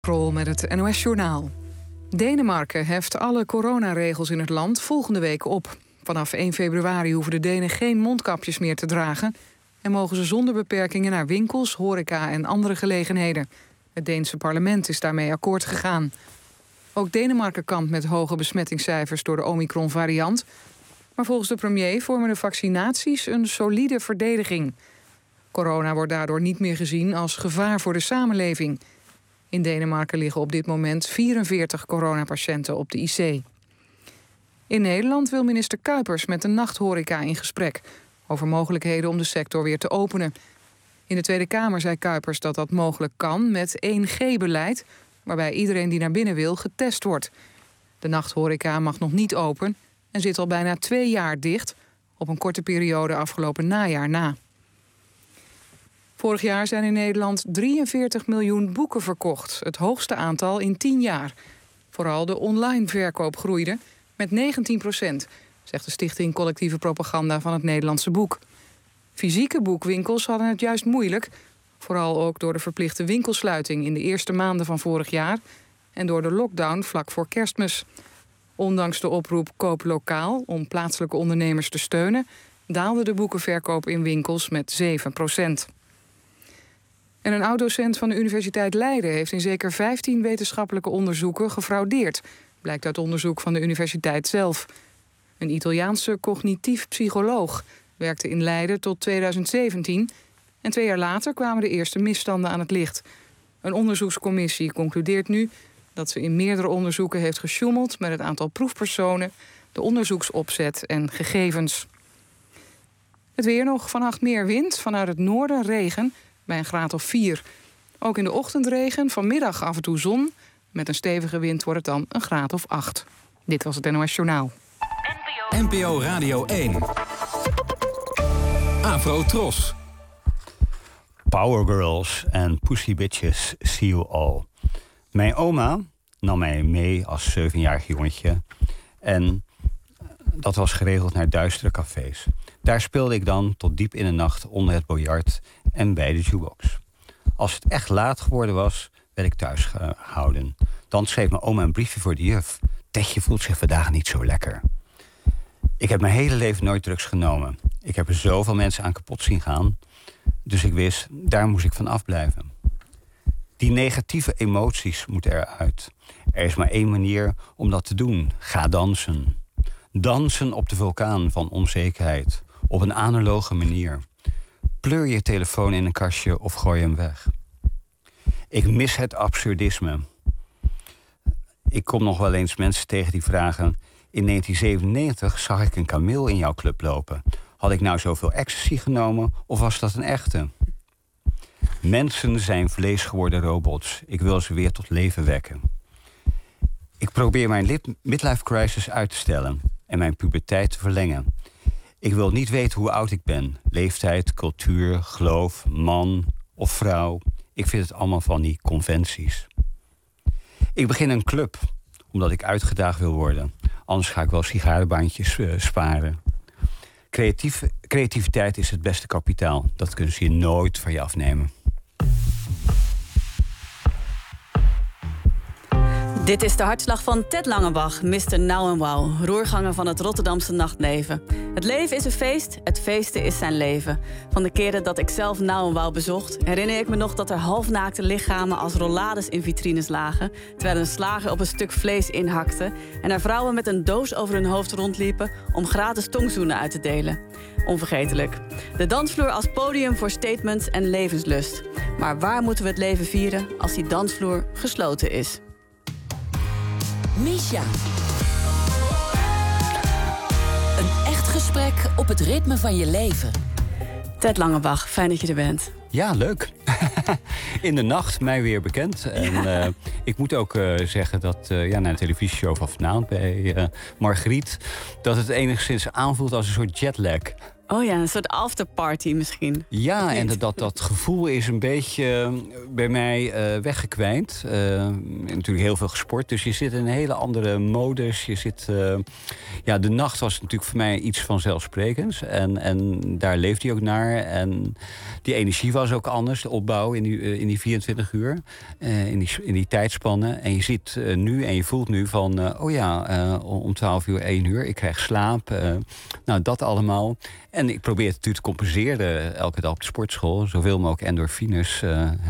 Krol met het NOS-journaal. Denemarken heft alle coronaregels in het land volgende week op. Vanaf 1 februari hoeven de Denen geen mondkapjes meer te dragen en mogen ze zonder beperkingen naar winkels, horeca en andere gelegenheden. Het Deense parlement is daarmee akkoord gegaan. Ook Denemarken kampt met hoge besmettingscijfers door de Omicron-variant. Maar volgens de premier vormen de vaccinaties een solide verdediging. Corona wordt daardoor niet meer gezien als gevaar voor de samenleving. In Denemarken liggen op dit moment 44 coronapatiënten op de IC. In Nederland wil minister Kuipers met de nachthoreca in gesprek over mogelijkheden om de sector weer te openen. In de Tweede Kamer zei Kuipers dat dat mogelijk kan met 1G-beleid... waarbij iedereen die naar binnen wil getest wordt. De nachthoreca mag nog niet open en zit al bijna 2 jaar dicht... op een korte periode afgelopen najaar na. Vorig jaar zijn in Nederland 43 miljoen boeken verkocht. Het hoogste aantal in 10 jaar. Vooral de online verkoop groeide met 19%, zegt de Stichting Collectieve Propaganda van het Nederlandse Boek. Fysieke boekwinkels hadden het juist moeilijk. Vooral ook door de verplichte winkelsluiting in de eerste maanden van vorig jaar en door de lockdown vlak voor Kerstmis. Ondanks de oproep Koop lokaal om plaatselijke ondernemers te steunen, daalde de boekenverkoop in winkels met 7%. En een oud-docent van de Universiteit Leiden heeft in zeker 15 wetenschappelijke onderzoeken gefraudeerd, blijkt uit onderzoek van de universiteit zelf. Een Italiaanse cognitief psycholoog werkte in Leiden tot 2017 en 2 jaar later kwamen de eerste misstanden aan het licht. Een onderzoekscommissie concludeert nu dat ze in meerdere onderzoeken heeft gesjoemeld met het aantal proefpersonen, de onderzoeksopzet en gegevens. Het weer nog, vannacht meer wind, vanuit het noorden regen bij een graad of 4. Ook in de ochtend regen, vanmiddag af en toe zon. Met een stevige wind wordt het dan een graad of 8. Dit was het NOS Journaal. NPO Radio 1. Afro Tros. Power Girls en Pussy Bitches, see you all. Mijn oma nam mij mee als 7-jarig jongetje. En dat was geregeld naar duistere cafés. Daar speelde ik dan tot diep in de nacht onder het biljart en bij de jukebox. Als het echt laat geworden was, werd ik thuis gehouden. Dan schreef mijn oma een briefje voor de juf. Tetje voelt zich vandaag niet zo lekker. Ik heb mijn hele leven nooit drugs genomen. Ik heb er zoveel mensen aan kapot zien gaan. Dus ik wist, daar moest ik van afblijven. Die negatieve emoties moeten eruit. Er is maar 1 manier om dat te doen. Ga dansen. Dansen op de vulkaan van onzekerheid. Op een analoge manier. Pleur je telefoon in een kastje of gooi hem weg. Ik mis het absurdisme. Ik kom nog wel eens mensen tegen die vragen... In 1997 zag ik een kameel in jouw club lopen. Had ik nou zoveel ecstasy genomen of was dat een echte? Mensen zijn vlees geworden robots. Ik wil ze weer tot leven wekken. Ik probeer mijn midlife crisis uit te stellen en mijn puberteit te verlengen. Ik wil niet weten hoe oud ik ben. Leeftijd, cultuur, geloof, man of vrouw. Ik vind het allemaal van die conventies. Ik begin een club, omdat ik uitgedaagd wil worden. Anders ga ik wel sigarenbandjes sparen. Creativiteit is het beste kapitaal. Dat kunnen ze je nooit van je afnemen. Dit is de hartslag van Ted Langebach, Mr. Now and Wow, roerganger van het Rotterdamse nachtleven. Het leven is een feest, het feesten is zijn leven. Van de keren dat ik zelf Now and Wow bezocht, herinner ik me nog dat er halfnaakte lichamen als rollades in vitrines lagen, terwijl een slager op een stuk vlees inhakte en er vrouwen met een doos over hun hoofd rondliepen om gratis tongzoenen uit te delen. Onvergetelijk. De dansvloer als podium voor statements en levenslust. Maar waar moeten we het leven vieren als die dansvloer gesloten is? Misha. Een echt gesprek op het ritme van je leven. Ted Langebach, fijn dat je er bent. Ja, leuk. In de nacht, mij weer bekend. En ik moet ook zeggen dat na de televisieshow van vanavond bij Margriet... dat het enigszins aanvoelt als een soort jetlag. Oh ja, een soort afterparty misschien. Ja, en dat gevoel is een beetje bij mij weggekwijnd. Natuurlijk heel veel gesport, dus je zit in een hele andere modus. Je zit, de nacht was natuurlijk voor mij iets vanzelfsprekends. En daar leefde hij ook naar. En die energie was ook anders, de opbouw in die 24 uur. In die tijdspannen. En je ziet nu en je voelt nu van... om 12 uur, 1 uur, ik krijg slaap. Dat allemaal. En ik probeer het natuurlijk te compenseren elke dag op de sportschool. Zoveel mogelijk endorfines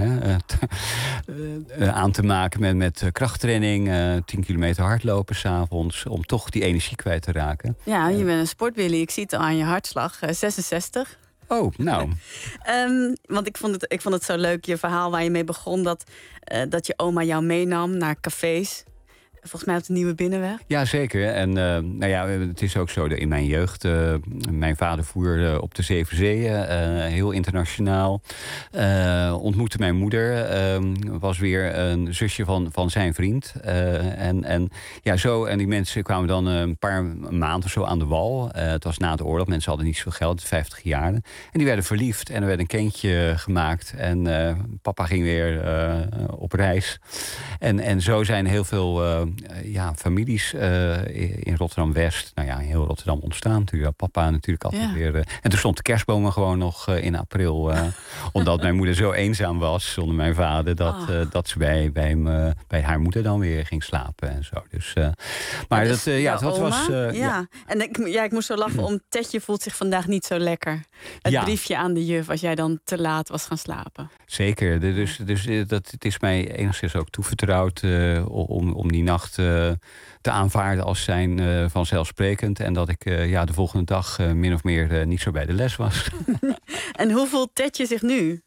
aan te maken met krachttraining. 10 kilometer hardlopen 's avonds. Om toch die energie kwijt te raken. Ja, je bent een sportbilly. Ik zie het al aan je hartslag. 66. Oh, nou. Want ik vond het zo leuk, je verhaal waar je mee begon... dat je oma jou meenam naar cafés. Volgens mij op de Nieuwe Binnenweg. Ja, zeker. En het is ook zo dat in mijn jeugd... mijn vader voer op de Zeven Zeeën. Heel internationaal. Ontmoette mijn moeder. Was weer een zusje van zijn vriend. En die mensen kwamen dan een paar maanden of zo aan de wal. Het was na de oorlog. Mensen hadden niet zoveel geld, 50 jaar. En die werden verliefd. En er werd een kindje gemaakt. En papa ging weer op reis. En zo zijn heel veel... families in Rotterdam-West. In heel Rotterdam ontstaan natuurlijk. Papa natuurlijk altijd weer. En toen stond de kerstbomen gewoon nog in april. Omdat mijn moeder zo eenzaam was zonder mijn vader. Dat ze bij haar moeder dan weer ging slapen en zo. Dus, maar dat was... En ik moest zo lachen om Tetje voelt zich vandaag niet zo lekker. Het briefje aan de juf als jij dan te laat was gaan slapen. Zeker. Dus het is mij enigszins ook toevertrouwd om die nacht te aanvaarden als zijn vanzelfsprekend. En dat ik de volgende dag min of meer niet zo bij de les was. En hoe voelt Tetje zich nu?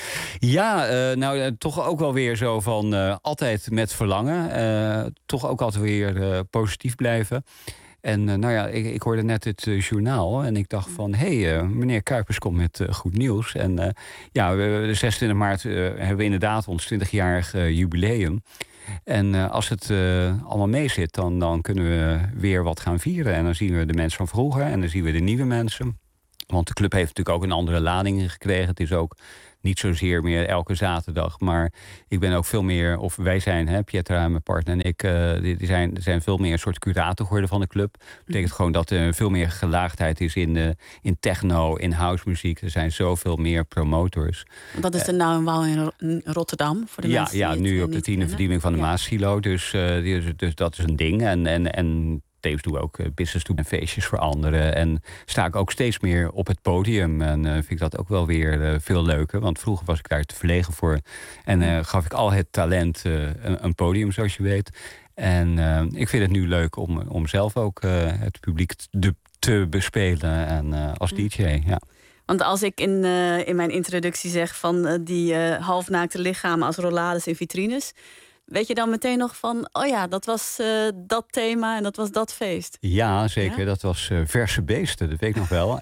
Ja, toch ook wel weer zo van altijd met verlangen. Toch ook altijd weer positief blijven. En ik hoorde net het journaal en ik dacht van... meneer Kuipers komt met goed nieuws. En de 26 maart hebben we inderdaad ons 20-jarig jubileum. En als het allemaal mee zit, dan kunnen we weer wat gaan vieren. En dan zien we de mensen van vroeger en dan zien we de nieuwe mensen. Want de club heeft natuurlijk ook een andere lading gekregen. Het is ook niet zozeer meer elke zaterdag. Maar ik ben ook veel meer, of wij zijn, Pietra, mijn partner en ik... die zijn veel meer een soort curator geworden van de club. Dat betekent gewoon dat er veel meer gelaagdheid is in techno, in housemuziek. Er zijn zoveel meer promotors. Dat is de Now & Wow in Rotterdam, voor de mensen die nu op de 10e verdieping van de Maassilo. Dus dat is een ding. En tevens doen we ook business doen en feestjes voor anderen. En sta ik ook steeds meer op het podium. En vind ik dat ook wel weer veel leuker. Want vroeger was ik daar te verlegen voor. En gaf ik al het talent een podium, zoals je weet. En ik vind het nu leuk om zelf ook het publiek te bespelen. En als DJ, ja. Want als ik in mijn introductie zeg van die halfnaakte lichamen als rollades in vitrines... Weet je dan meteen nog van, dat was dat thema en dat was dat feest? Ja, zeker. Ja? Dat was verse beesten, dat weet ik nog wel.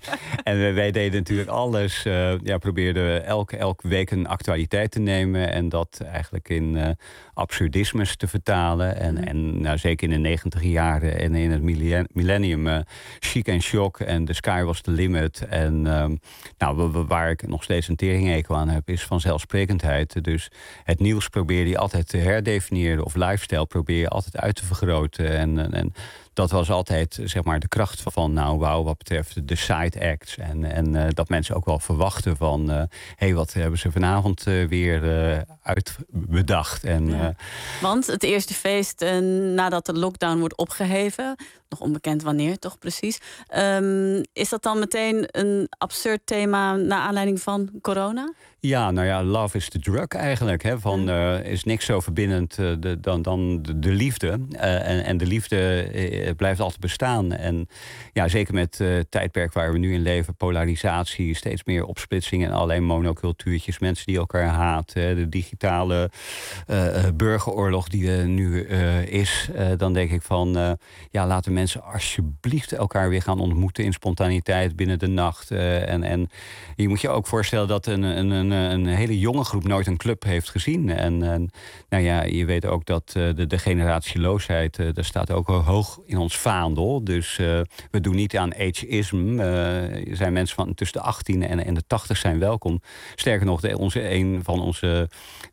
En wij deden natuurlijk alles. Probeerden elke week een actualiteit te nemen... en dat eigenlijk in absurdismes te vertalen. En zeker in de 90 jaren en in het millennium... chic en shock en the sky was the limit. En waar ik nog steeds een teringhekel aan heb... is vanzelfsprekendheid. Dus het nieuws probeerde je altijd te herdefiniëren of lifestyle probeer je altijd uit te vergroten. En dat was altijd zeg maar de kracht van Now & Wow wat betreft de side acts. En dat mensen ook wel verwachten van... wat hebben ze vanavond weer uitbedacht. Want het eerste feest nadat de lockdown wordt opgeheven... nog onbekend wanneer, toch precies... is dat dan meteen een absurd thema naar aanleiding van corona? Ja, love is the drug eigenlijk. Is niks zo verbindend dan de liefde. En de liefde blijft altijd bestaan. En zeker met het tijdperk waar we nu in leven... polarisatie, steeds meer opsplitsing... en alleen monocultuurtjes, mensen die elkaar haten... de digitale burgeroorlog die er nu is... dan denk ik van... laten mensen alsjeblieft elkaar weer gaan ontmoeten... in spontaniteit binnen de nacht. En je moet je ook voorstellen dat een hele jonge groep nooit een club heeft gezien. En je weet ook dat de generatieloosheid... daar staat ook hoog in ons vaandel. Dus we doen niet aan ageism. Er zijn mensen van tussen de 18 en de 80 zijn welkom. Sterker nog, een van onze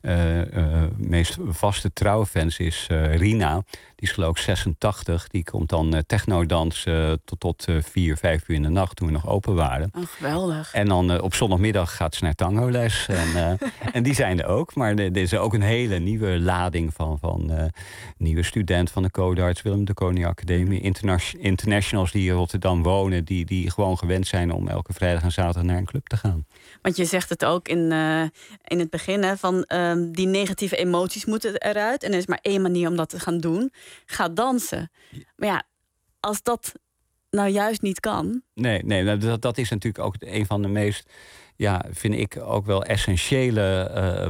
meest vaste trouwfans is Rina. Die is geloof ik 86. Die komt dan technodans tot 4, 5 uur in de nacht toen we nog open waren. Oh, geweldig. En dan op zondagmiddag gaat ze naar tangoles. En die zijn er ook. Maar er is ook een hele nieuwe lading van nieuwe studenten van de Codarts, Willem de Koning Academie, internationals die in Rotterdam wonen, die gewoon gewend zijn om elke vrijdag en zaterdag naar een club te gaan. Want je zegt het ook in het begin, hè, van die negatieve emoties moeten eruit. En er is maar één manier om dat te gaan doen. Ga dansen. Maar ja, als dat nou juist niet kan. Nee, dat is natuurlijk ook een van de meest, vind ik ook wel essentiële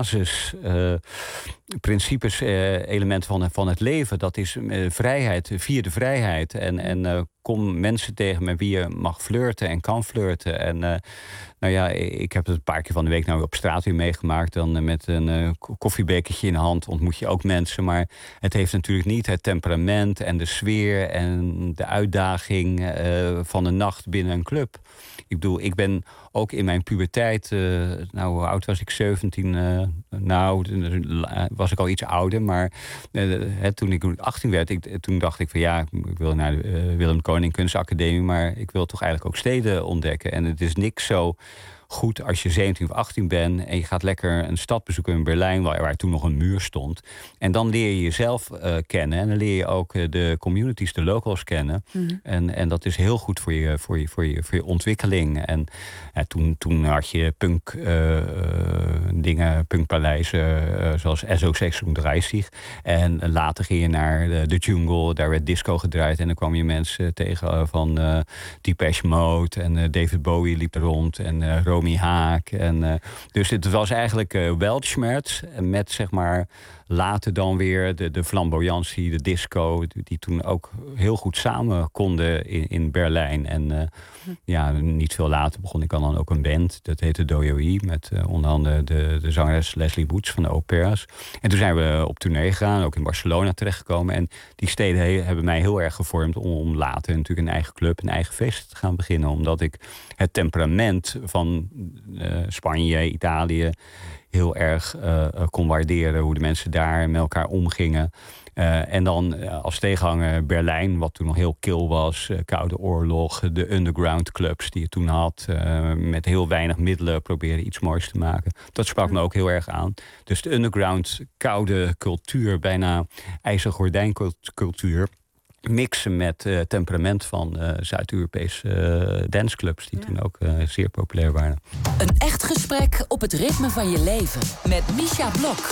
basisprincipes, elementen van het leven. Dat is vrijheid, vier de vrijheid. En kom mensen tegen met wie je mag flirten en kan flirten. En ik heb het een paar keer van de week nou op straat weer meegemaakt. Dan met een koffiebekertje in de hand ontmoet je ook mensen. Maar het heeft natuurlijk niet het temperament en de sfeer en de uitdaging van de nacht binnen een club. Ik bedoel, ik ben ook in mijn puberteit, hoe oud was ik? 17, was ik al iets ouder. Maar toen ik 18 werd, toen dacht ik van ik wil naar de Willem Koning Kunstacademie, maar ik wil toch eigenlijk ook steden ontdekken. En het is niks zo goed als je 17 of 18 bent en je gaat lekker een stad bezoeken in Berlijn, waar toen nog een muur stond. En dan leer je jezelf kennen en dan leer je ook de communities, de locals kennen. Mm-hmm. En dat is heel goed voor je ontwikkeling. En toen had je punk dingen, punkpaleizen zoals SO36 en later ging je naar de jungle, daar werd disco gedraaid en dan kwam je mensen tegen van Depeche Mode en David Bowie liep er rond en Romy Haak. Dus het was eigenlijk Weltschmerz met zeg maar later dan weer de flamboyantie, de disco, die toen ook heel goed samen konden in Berlijn. En niet veel later begon ik dan ook een band, dat heette Doyoi, met onder andere de zangeres Leslie Woods van de Operas. En toen zijn we op tournee gegaan, ook in Barcelona terechtgekomen. En die steden hebben mij heel erg gevormd om later natuurlijk een eigen club, een eigen feest te gaan beginnen. Omdat ik het temperament van Spanje, Italië heel erg kon waarderen, hoe de mensen daar met elkaar omgingen. En dan als tegenhanger Berlijn, wat toen nog heel kil was, Koude Oorlog, de underground clubs die je toen had, met heel weinig middelen proberen iets moois te maken. Dat sprak me ook heel erg aan. Dus de underground koude cultuur, bijna ijzergordijncultuur, mixen met temperament van Zuid-Europese danceclubs die toen ook zeer populair waren. Een echt gesprek op het ritme van je leven met Misha Blok.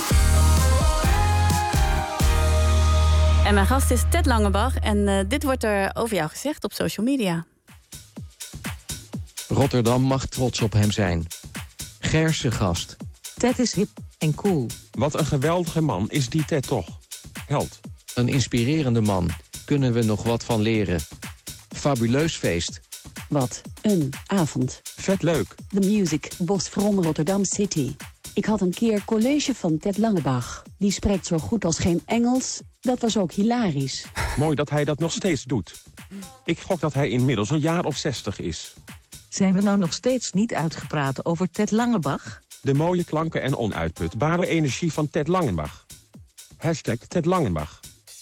En mijn gast is Ted Langebach en dit wordt er over jou gezegd op social media. Rotterdam mag trots op hem zijn. Gerse gast. Ted is hip en cool. Wat een geweldige man is die Ted toch. Held. Een inspirerende man. Kunnen we nog wat van leren. Fabuleus feest. Wat een avond. Vet leuk. The Music Boss from Rotterdam City. Ik had een keer college van Ted Langebach. Die spreekt zo goed als geen Engels. Dat was ook hilarisch. Mooi dat hij dat nog steeds doet. Ik gok dat hij inmiddels een jaar of 60 is. Zijn we nou nog steeds niet uitgepraat over Ted Langebach? De mooie klanken en onuitputbare energie van Ted Langebach. #Ted Langebach.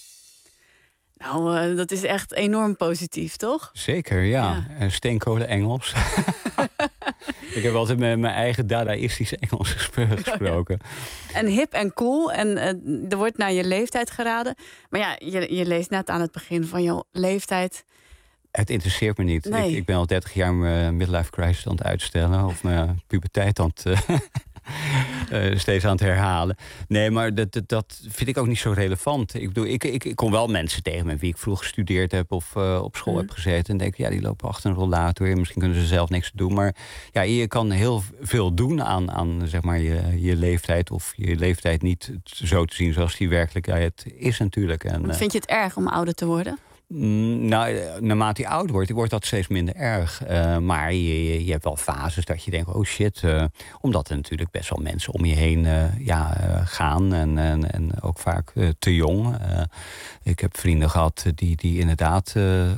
Nou, dat is echt enorm positief, toch? Zeker, ja. Steenkolen Engels. Ik heb altijd met mijn eigen dadaïstische Engels gesproken. En hip en cool. En er wordt naar je leeftijd geraden. Maar ja, je leest net aan het begin van je leeftijd. Het interesseert me niet. Nee. Ik ben al 30 jaar mijn midlife crisis aan het uitstellen. Of mijn puberteit aan het steeds aan het herhalen. Nee, maar dat vind ik ook niet zo relevant. Ik bedoel, ik kom wel mensen tegen met wie ik vroeg gestudeerd heb of op school heb gezeten. En denk, die lopen achter een rollator. Misschien kunnen ze zelf niks doen. Maar ja, je kan heel veel doen aan zeg maar je leeftijd. Of je leeftijd niet zo te zien zoals die werkelijkheid is natuurlijk. En, Vind je het erg om ouder te worden? Nou, naarmate je ouder wordt dat steeds minder erg. Maar je hebt wel fases dat je denkt, oh shit. Omdat er natuurlijk best wel mensen om je heen gaan. En ook vaak te jong. Ik heb vrienden gehad die inderdaad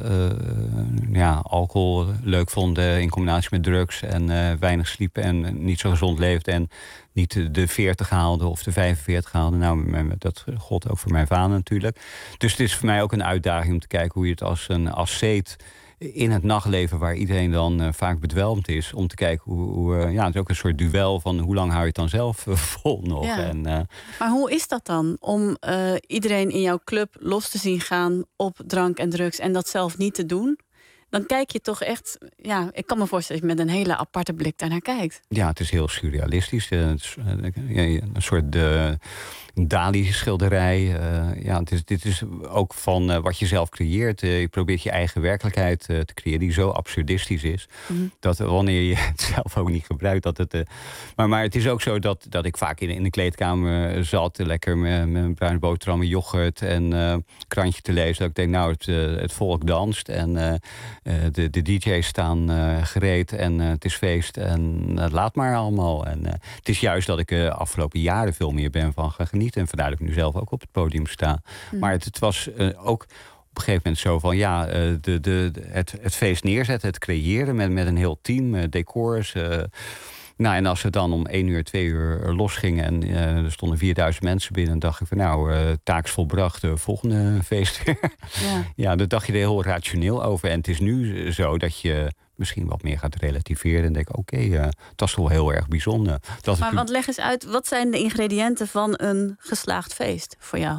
alcohol leuk vonden in combinatie met drugs. En weinig sliepen en niet zo gezond leefden. En niet de 40 haalden of de 45 haalden. Nou, dat gold ook voor mijn vader natuurlijk. Dus het is voor mij ook een uitdaging om te kijken hoe je het als een asceet in het nachtleven, waar iedereen dan vaak bedwelmd is, om te kijken hoe het is ook een soort duel van hoe lang hou je het dan zelf vol nog. Ja. En, maar hoe is dat dan om iedereen in jouw club los te zien gaan op drank en drugs en dat zelf niet te doen? Dan kijk je toch echt, ik kan me voorstellen dat je met een hele aparte blik daarnaar kijkt. Ja, het is heel surrealistisch. Een soort Dali-schilderij. Dit is ook van wat je zelf creëert. Je probeert je eigen werkelijkheid te creëren, die zo absurdistisch is. Mm-hmm. Dat wanneer je het zelf ook niet gebruikt, dat het. Maar het is ook zo dat ik vaak in de kleedkamer zat, lekker met bruine boterhammen, yoghurt en krantje te lezen. Dat ik denk, nou, het volk danst en de DJ's staan gereed en het is feest en laat maar allemaal. En het is juist dat ik de afgelopen jaren veel meer ben van gaan genieten. En vandaar dat ik nu zelf ook op het podium sta. Mm. Maar het was ook op een gegeven moment zo van het feest neerzetten, het creëren met een heel team, decors. En als we dan om 1 uur, 2 uur losgingen en er stonden 4000 mensen binnen, dacht ik van taak is volbracht, volgende feest weer. Ja, daar dacht je er heel rationeel over. En het is nu zo dat je misschien wat meer gaat relativeren en denk oké, dat is toch wel heel erg bijzonder. Want leg eens uit, wat zijn de ingrediënten van een geslaagd feest voor jou?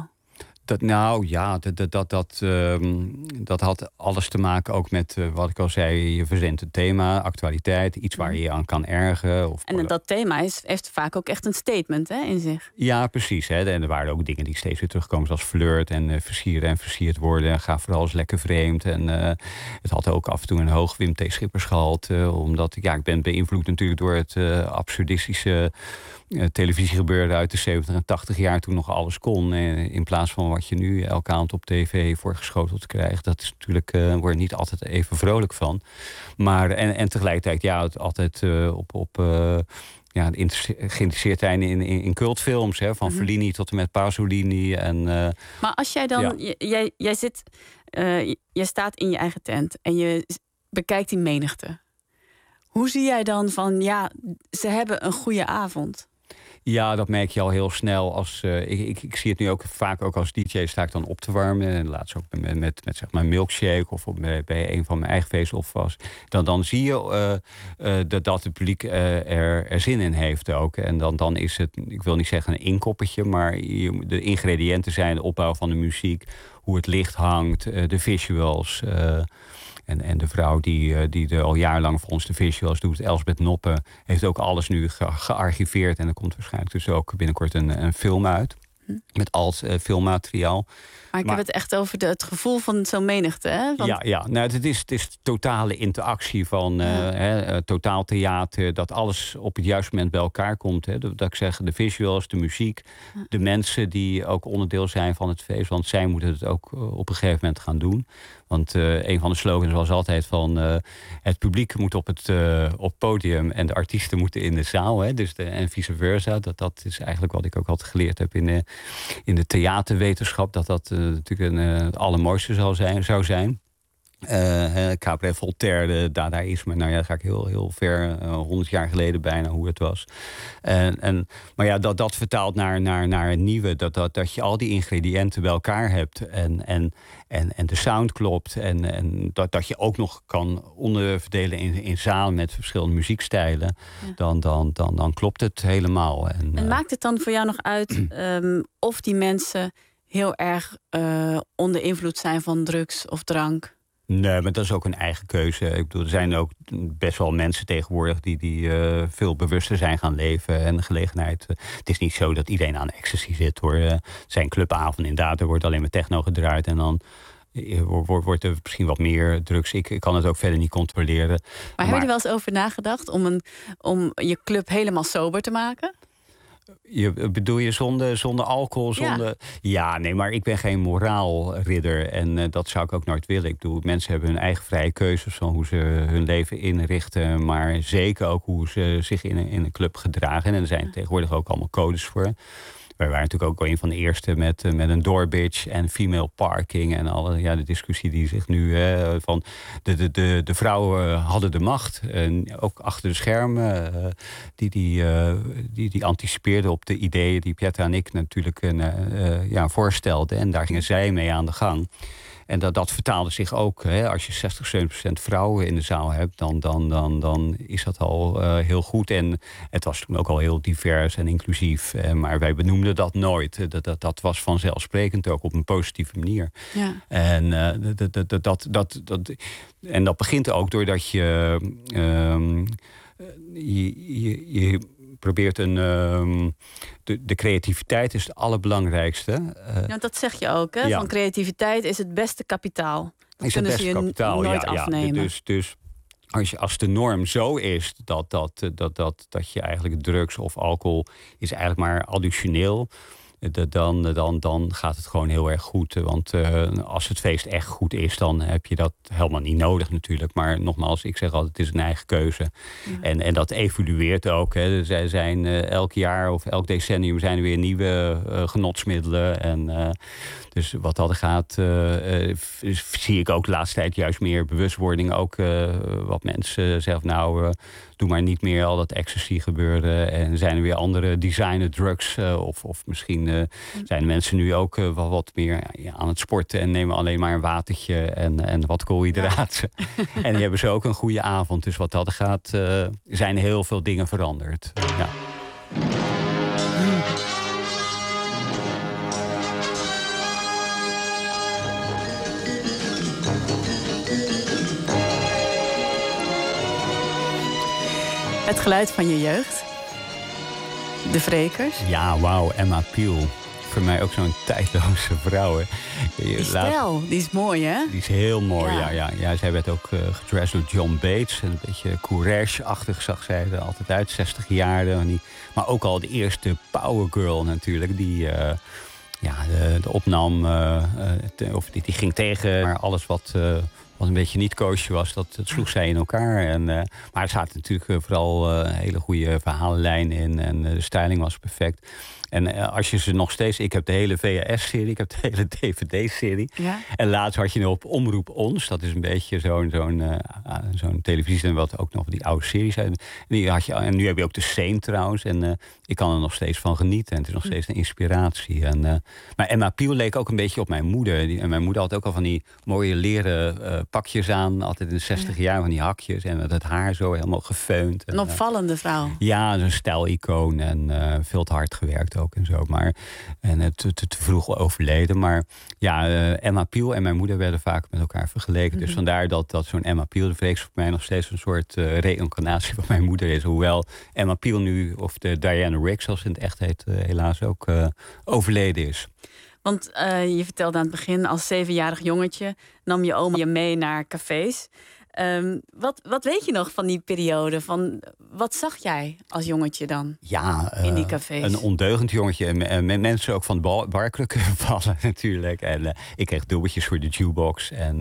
Dat had alles te maken ook met wat ik al zei. Je verzint het thema, actualiteit, iets waar je je aan kan ergeren. En dat thema heeft vaak ook echt een statement in zich. Ja, precies. Hè. En er waren ook dingen die steeds weer terugkomen, zoals flirt en versieren en versierd worden. Ga vooral eens lekker vreemd. En het had ook af en toe een hoog Wim T. Schippers gehalte. Omdat ik ben beïnvloed natuurlijk door het absurdistische televisie gebeurde uit de 70 en 80 jaar, toen nog alles kon. In plaats van wat je nu elke avond op tv voorgeschoteld krijgt. Dat is natuurlijk, word je niet altijd even vrolijk van. Maar en tegelijkertijd het altijd geïnteresseerd zijn in cultfilms. Hè, van Fellini tot en met Pasolini. Maar als jij dan, jij staat in je eigen tent en je bekijkt die menigte. Hoe zie jij dan van, ze hebben een goede avond? Ja, dat merk je al heel snel. Ik zie het nu ook vaak ook als DJ, sta ik dan op te warmen. En laatst ook met zeg maar milkshake of bij een van mijn eigen feesten of was. Dan zie je dat het publiek er zin in heeft ook. En dan is het, ik wil niet zeggen een inkoppertje, maar de ingrediënten zijn de opbouw van de muziek, hoe het licht hangt, de visuals. En de vrouw die al jarenlang voor ons de visuals doet, Elsbeth Noppen, heeft ook alles nu gearchiveerd. En er komt waarschijnlijk dus ook binnenkort een film uit. Met al het filmmateriaal. Maar ik heb het echt over het gevoel van zo'n menigte. Hè? Nou, het is totale interactie van totaal theater. Dat alles op het juiste moment bij elkaar komt. Hè? Dat ik zeg, de visuals, de muziek, de mensen die ook onderdeel zijn van het feest. Want zij moeten het ook op een gegeven moment gaan doen. Want een van de slogans was altijd van het publiek moet op het podium en de artiesten moeten in de zaal. Hè? Dus en vice versa. Dat is eigenlijk wat ik ook altijd geleerd heb in de theaterwetenschap. Dat natuurlijk het allermooiste zou zijn. Cabaret Voltaire, dadaïsme. Nou ja, dan ga ik heel ver, 100 jaar geleden bijna, hoe het was. Maar dat vertaalt naar het nieuwe. Dat je al die ingrediënten bij elkaar hebt. En de sound klopt. En dat je ook nog kan onderverdelen in zalen met verschillende muziekstijlen. Ja. Dan klopt het helemaal. En maakt het dan voor jou nog uit of die mensen heel erg onder invloed zijn van drugs of drank? Nee, maar dat is ook een eigen keuze. Ik bedoel, er zijn ook best wel mensen tegenwoordig die veel bewuster zijn gaan leven en gelegenheid. Het is niet zo dat iedereen aan ecstasy zit, hoor. Het zijn clubavonden inderdaad, er wordt alleen maar techno gedraaid en dan wordt er misschien wat meer drugs. Ik kan het ook verder niet controleren. Maar heb je er wel eens over nagedacht om je club helemaal sober te maken? Bedoel je zonder alcohol? Ja, nee, maar ik ben geen moraalridder. En dat zou ik ook nooit willen. Ik bedoel, mensen hebben hun eigen vrije keuzes van hoe ze hun leven inrichten. Maar zeker ook hoe ze zich in een club gedragen. En er zijn tegenwoordig ook allemaal codes voor. Wij waren natuurlijk ook wel een van de eerste met een doorbitch en female parking. En de discussie die zich nu van de vrouwen hadden de macht. En ook achter de schermen. Die anticipeerden op de ideeën die Pietra en ik natuurlijk voorstelden. En daar gingen zij mee aan de gang. En dat vertaalde zich ook. Als je 60-70% vrouwen in de zaal hebt, dan is dat al heel goed. En het was toen ook al heel divers en inclusief. Maar wij benoemden dat nooit. Dat was vanzelfsprekend ook op een positieve manier. Ja. En dat begint ook doordat je probeert de creativiteit is het allerbelangrijkste. Dat zeg je ook, hè? Ja. Van creativiteit is het beste kapitaal. Dat kunnen ze je nooit afnemen. Dus als de norm zo is dat je eigenlijk drugs of alcohol is eigenlijk maar additioneel, dan gaat het gewoon heel erg goed. Want als het feest echt goed is, dan heb je dat helemaal niet nodig natuurlijk. Maar nogmaals, ik zeg altijd, het is een eigen keuze. Ja. En dat evolueert ook. Hè. Er zijn elk jaar of elk decennium zijn er weer nieuwe genotsmiddelen. En dus wat dat gaat, zie ik ook de laatste tijd juist meer bewustwording. Ook wat mensen zeggen, doe maar niet meer al dat ecstasy gebeuren. En zijn er weer andere designer drugs. Of misschien zijn mensen nu ook wel wat meer aan het sporten. En nemen alleen maar een watertje en wat koolhydraten. Ja. En die hebben ze ook een goede avond. Dus wat dat gaat, zijn heel veel dingen veranderd. Ja. Het geluid van je jeugd. De Vrekers. Ja, wauw. Emma Peel. Voor mij ook zo'n tijdloze vrouw. Hè. Die stijl, die is mooi, hè? Die is heel mooi, ja. Zij werd ook gedressed door John Bates. Een beetje courage-achtig zag zij er altijd uit. 60 jaar. Maar ook al de eerste Power Girl natuurlijk. Die de opnam. Die ging tegen. Maar alles wat een beetje niet koosje was, dat sloeg zij in elkaar. Maar er zaten natuurlijk vooral een hele goede verhalenlijn in. En de styling was perfect. En als je ze nog steeds... Ik heb de hele VHS-serie, ik heb de hele DVD-serie. Ja. En laatst had je op Omroep Ons. Dat is een beetje zo'n televisie... wat ook nog die oude series zijn. En nu heb je ook de Same trouwens. En ik kan er nog steeds van genieten. En het is nog steeds een inspiratie. Maar Emma Peel leek ook een beetje op mijn moeder. En mijn moeder had ook al van die mooie leren pakjes aan. Altijd in de 60 jaar van die hakjes. En met het haar zo helemaal gefeund. Een opvallende vrouw. Ja, zo'n stijlicoon. En veel te hard gewerkt ook en zo. En te vroeg overleden. Maar ja, Emma Peel en mijn moeder werden vaak met elkaar vergeleken. Mm-hmm. Dus vandaar dat zo'n Emma Peel, de Vrekers, voor mij nog steeds een soort reïncarnatie van mijn moeder is. Hoewel Emma Peel nu, of de Diana Rigg, zoals ze in het echt heet, helaas ook overleden is. Want je vertelde aan het begin, als 7-jarig jongetje nam je oma je mee naar cafés. Wat weet je nog van die periode? Wat zag jij als jongetje dan in die cafés? Een ondeugend jongetje. En mensen ook van de barkrukken vallen natuurlijk. En ik kreeg dubbeltjes voor de jukebox. En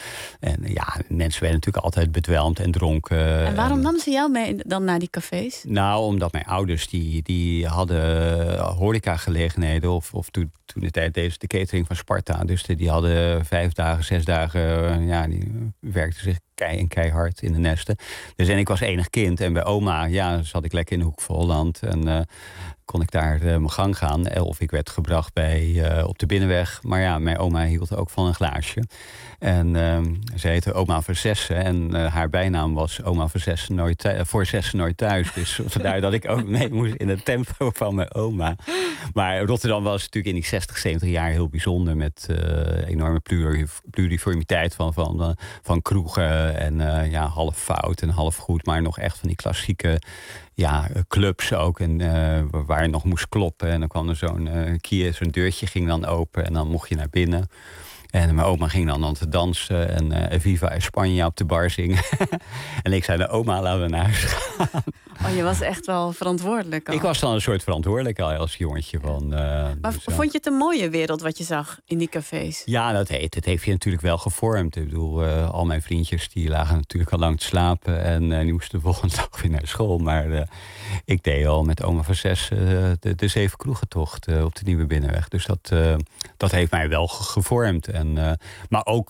mensen werden natuurlijk altijd bedwelmd en dronken. En waarom nam ze jou mee dan naar die cafés? Nou, omdat mijn ouders die hadden horecagelegenheden. Of toen de tijd deden ze de catering van Sparta. Dus die hadden 5 dagen, 6 dagen. Die werkten zich keihard in de nesten. Dus en ik was enig kind. En bij oma, zat ik lekker in de hoek van Holland. En kon ik daar mijn gang gaan. Of ik werd gebracht op de Binnenweg. Maar ja, mijn oma hield ook van een glaasje. En ze heette oma Verzessen. En haar bijnaam was oma Verzessen voor zessen nooit thuis. Dus vandaar dat ik ook mee moest in het tempo van mijn oma. Maar Rotterdam was natuurlijk in die 60, 70 jaar heel bijzonder. Met enorme pluriformiteit van kroegen. En half fout en half goed. Maar nog echt van die klassieke clubs ook. En waar je nog moest kloppen. En dan kwam er zo'n deurtje ging dan open. En dan mocht je naar binnen. En mijn oma ging dan aan te dansen en Viva in Spanje op de bar zingen. En ik zei, oma, laten we naar huis gaan. Oh, je was echt wel verantwoordelijk al. Ik was dan een soort verantwoordelijk al als jongetje. Maar vond je het een mooie wereld wat je zag in die cafés? Ja, dat heeft je natuurlijk wel gevormd. Ik bedoel, al mijn vriendjes die lagen natuurlijk al lang te slapen. En die moesten de volgende dag weer naar school. Maar ik deed al met oma van 6 de 7 kroegentocht op de Nieuwe Binnenweg. Dus dat heeft mij wel gevormd. Maar ook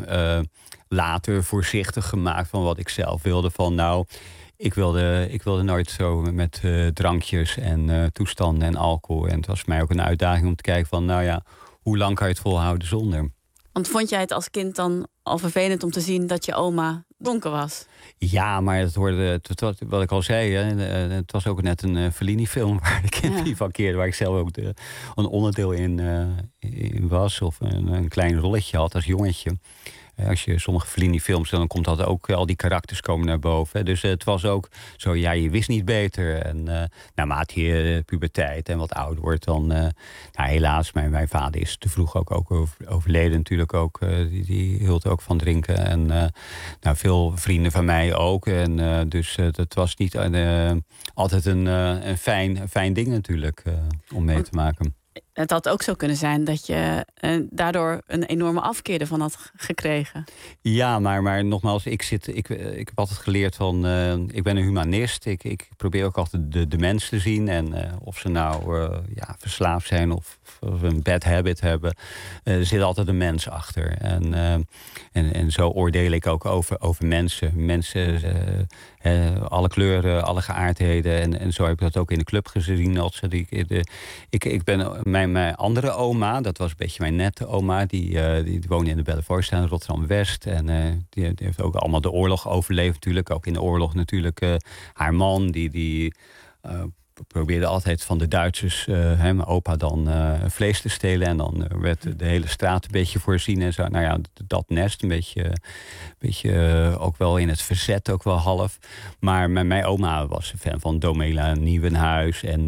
later voorzichtig gemaakt van wat ik zelf wilde. Van nou, ik wilde nooit zo met drankjes en toestanden en alcohol. En het was voor mij ook een uitdaging om te kijken van nou ja, hoe lang kan je het volhouden zonder? Want vond jij het als kind dan al vervelend om te zien dat je oma dronken was? Ja, maar het hoorde, wat ik al zei, het was ook net een Fellini-film waar ik in van keerde, waar ik zelf ook een onderdeel in was of een klein rolletje had als jongetje. Als je sommige Fellini-films, dan komt dat ook, al die karakters komen naar boven. Hè. Dus het was ook zo, ja, je wist niet beter. En naarmate je puberteit en wat ouder wordt, dan... nou, helaas, mijn vader is te vroeg ook overleden natuurlijk ook. Die hield ook van drinken. En nou, veel vrienden van mij ook. En dus dat was niet altijd een fijn ding natuurlijk om mee te maken. Het had ook zo kunnen zijn dat je daardoor een enorme afkeer ervan had gekregen. Ja, maar nogmaals, ik heb altijd geleerd van... ik ben een humanist. Ik probeer ook altijd de mens te zien. En of ze nou verslaafd zijn of een bad habit hebben... er zit altijd een mens achter. En zo oordeel ik ook over mensen. Mensen, alle kleuren, alle geaardheden. En zo heb ik dat ook in de club gezien. Ik ben... Mijn andere oma, dat was een beetje mijn nette oma... die woonde in de Bellevoorstraat in Rotterdam-West. En die heeft ook allemaal de oorlog overleefd natuurlijk. Ook in de oorlog natuurlijk haar man, die probeerde altijd van de Duitsers, mijn opa dan, vlees te stelen. En dan werd de hele straat een beetje voorzien en zo. Nou ja, dat nest, een beetje ook wel in het verzet, ook wel half. Maar mijn oma was een fan van Domela Nieuwenhuis. En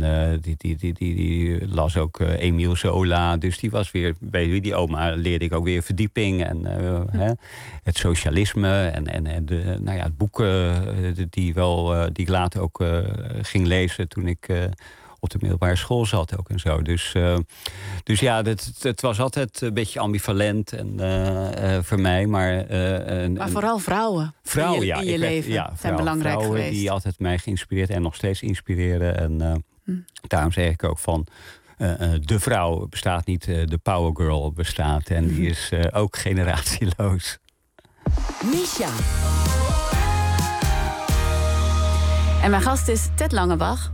die las ook Emile Zola. Dus die was weer, bij die oma leerde ik ook weer verdieping. En het socialisme. En het boeken die ik later ook ging lezen toen ik op de middelbare school zat ook en zo. Dus ja, het was altijd een beetje ambivalent voor mij. Maar vooral vrouwen in je leven zijn belangrijk vrouwen geweest. Die altijd mij geïnspireerd en nog steeds inspireren. En daarom zeg ik ook van... de vrouw bestaat niet, de power girl bestaat. En die is ook generatieloos. Misha. En mijn gast is Ted Langebach.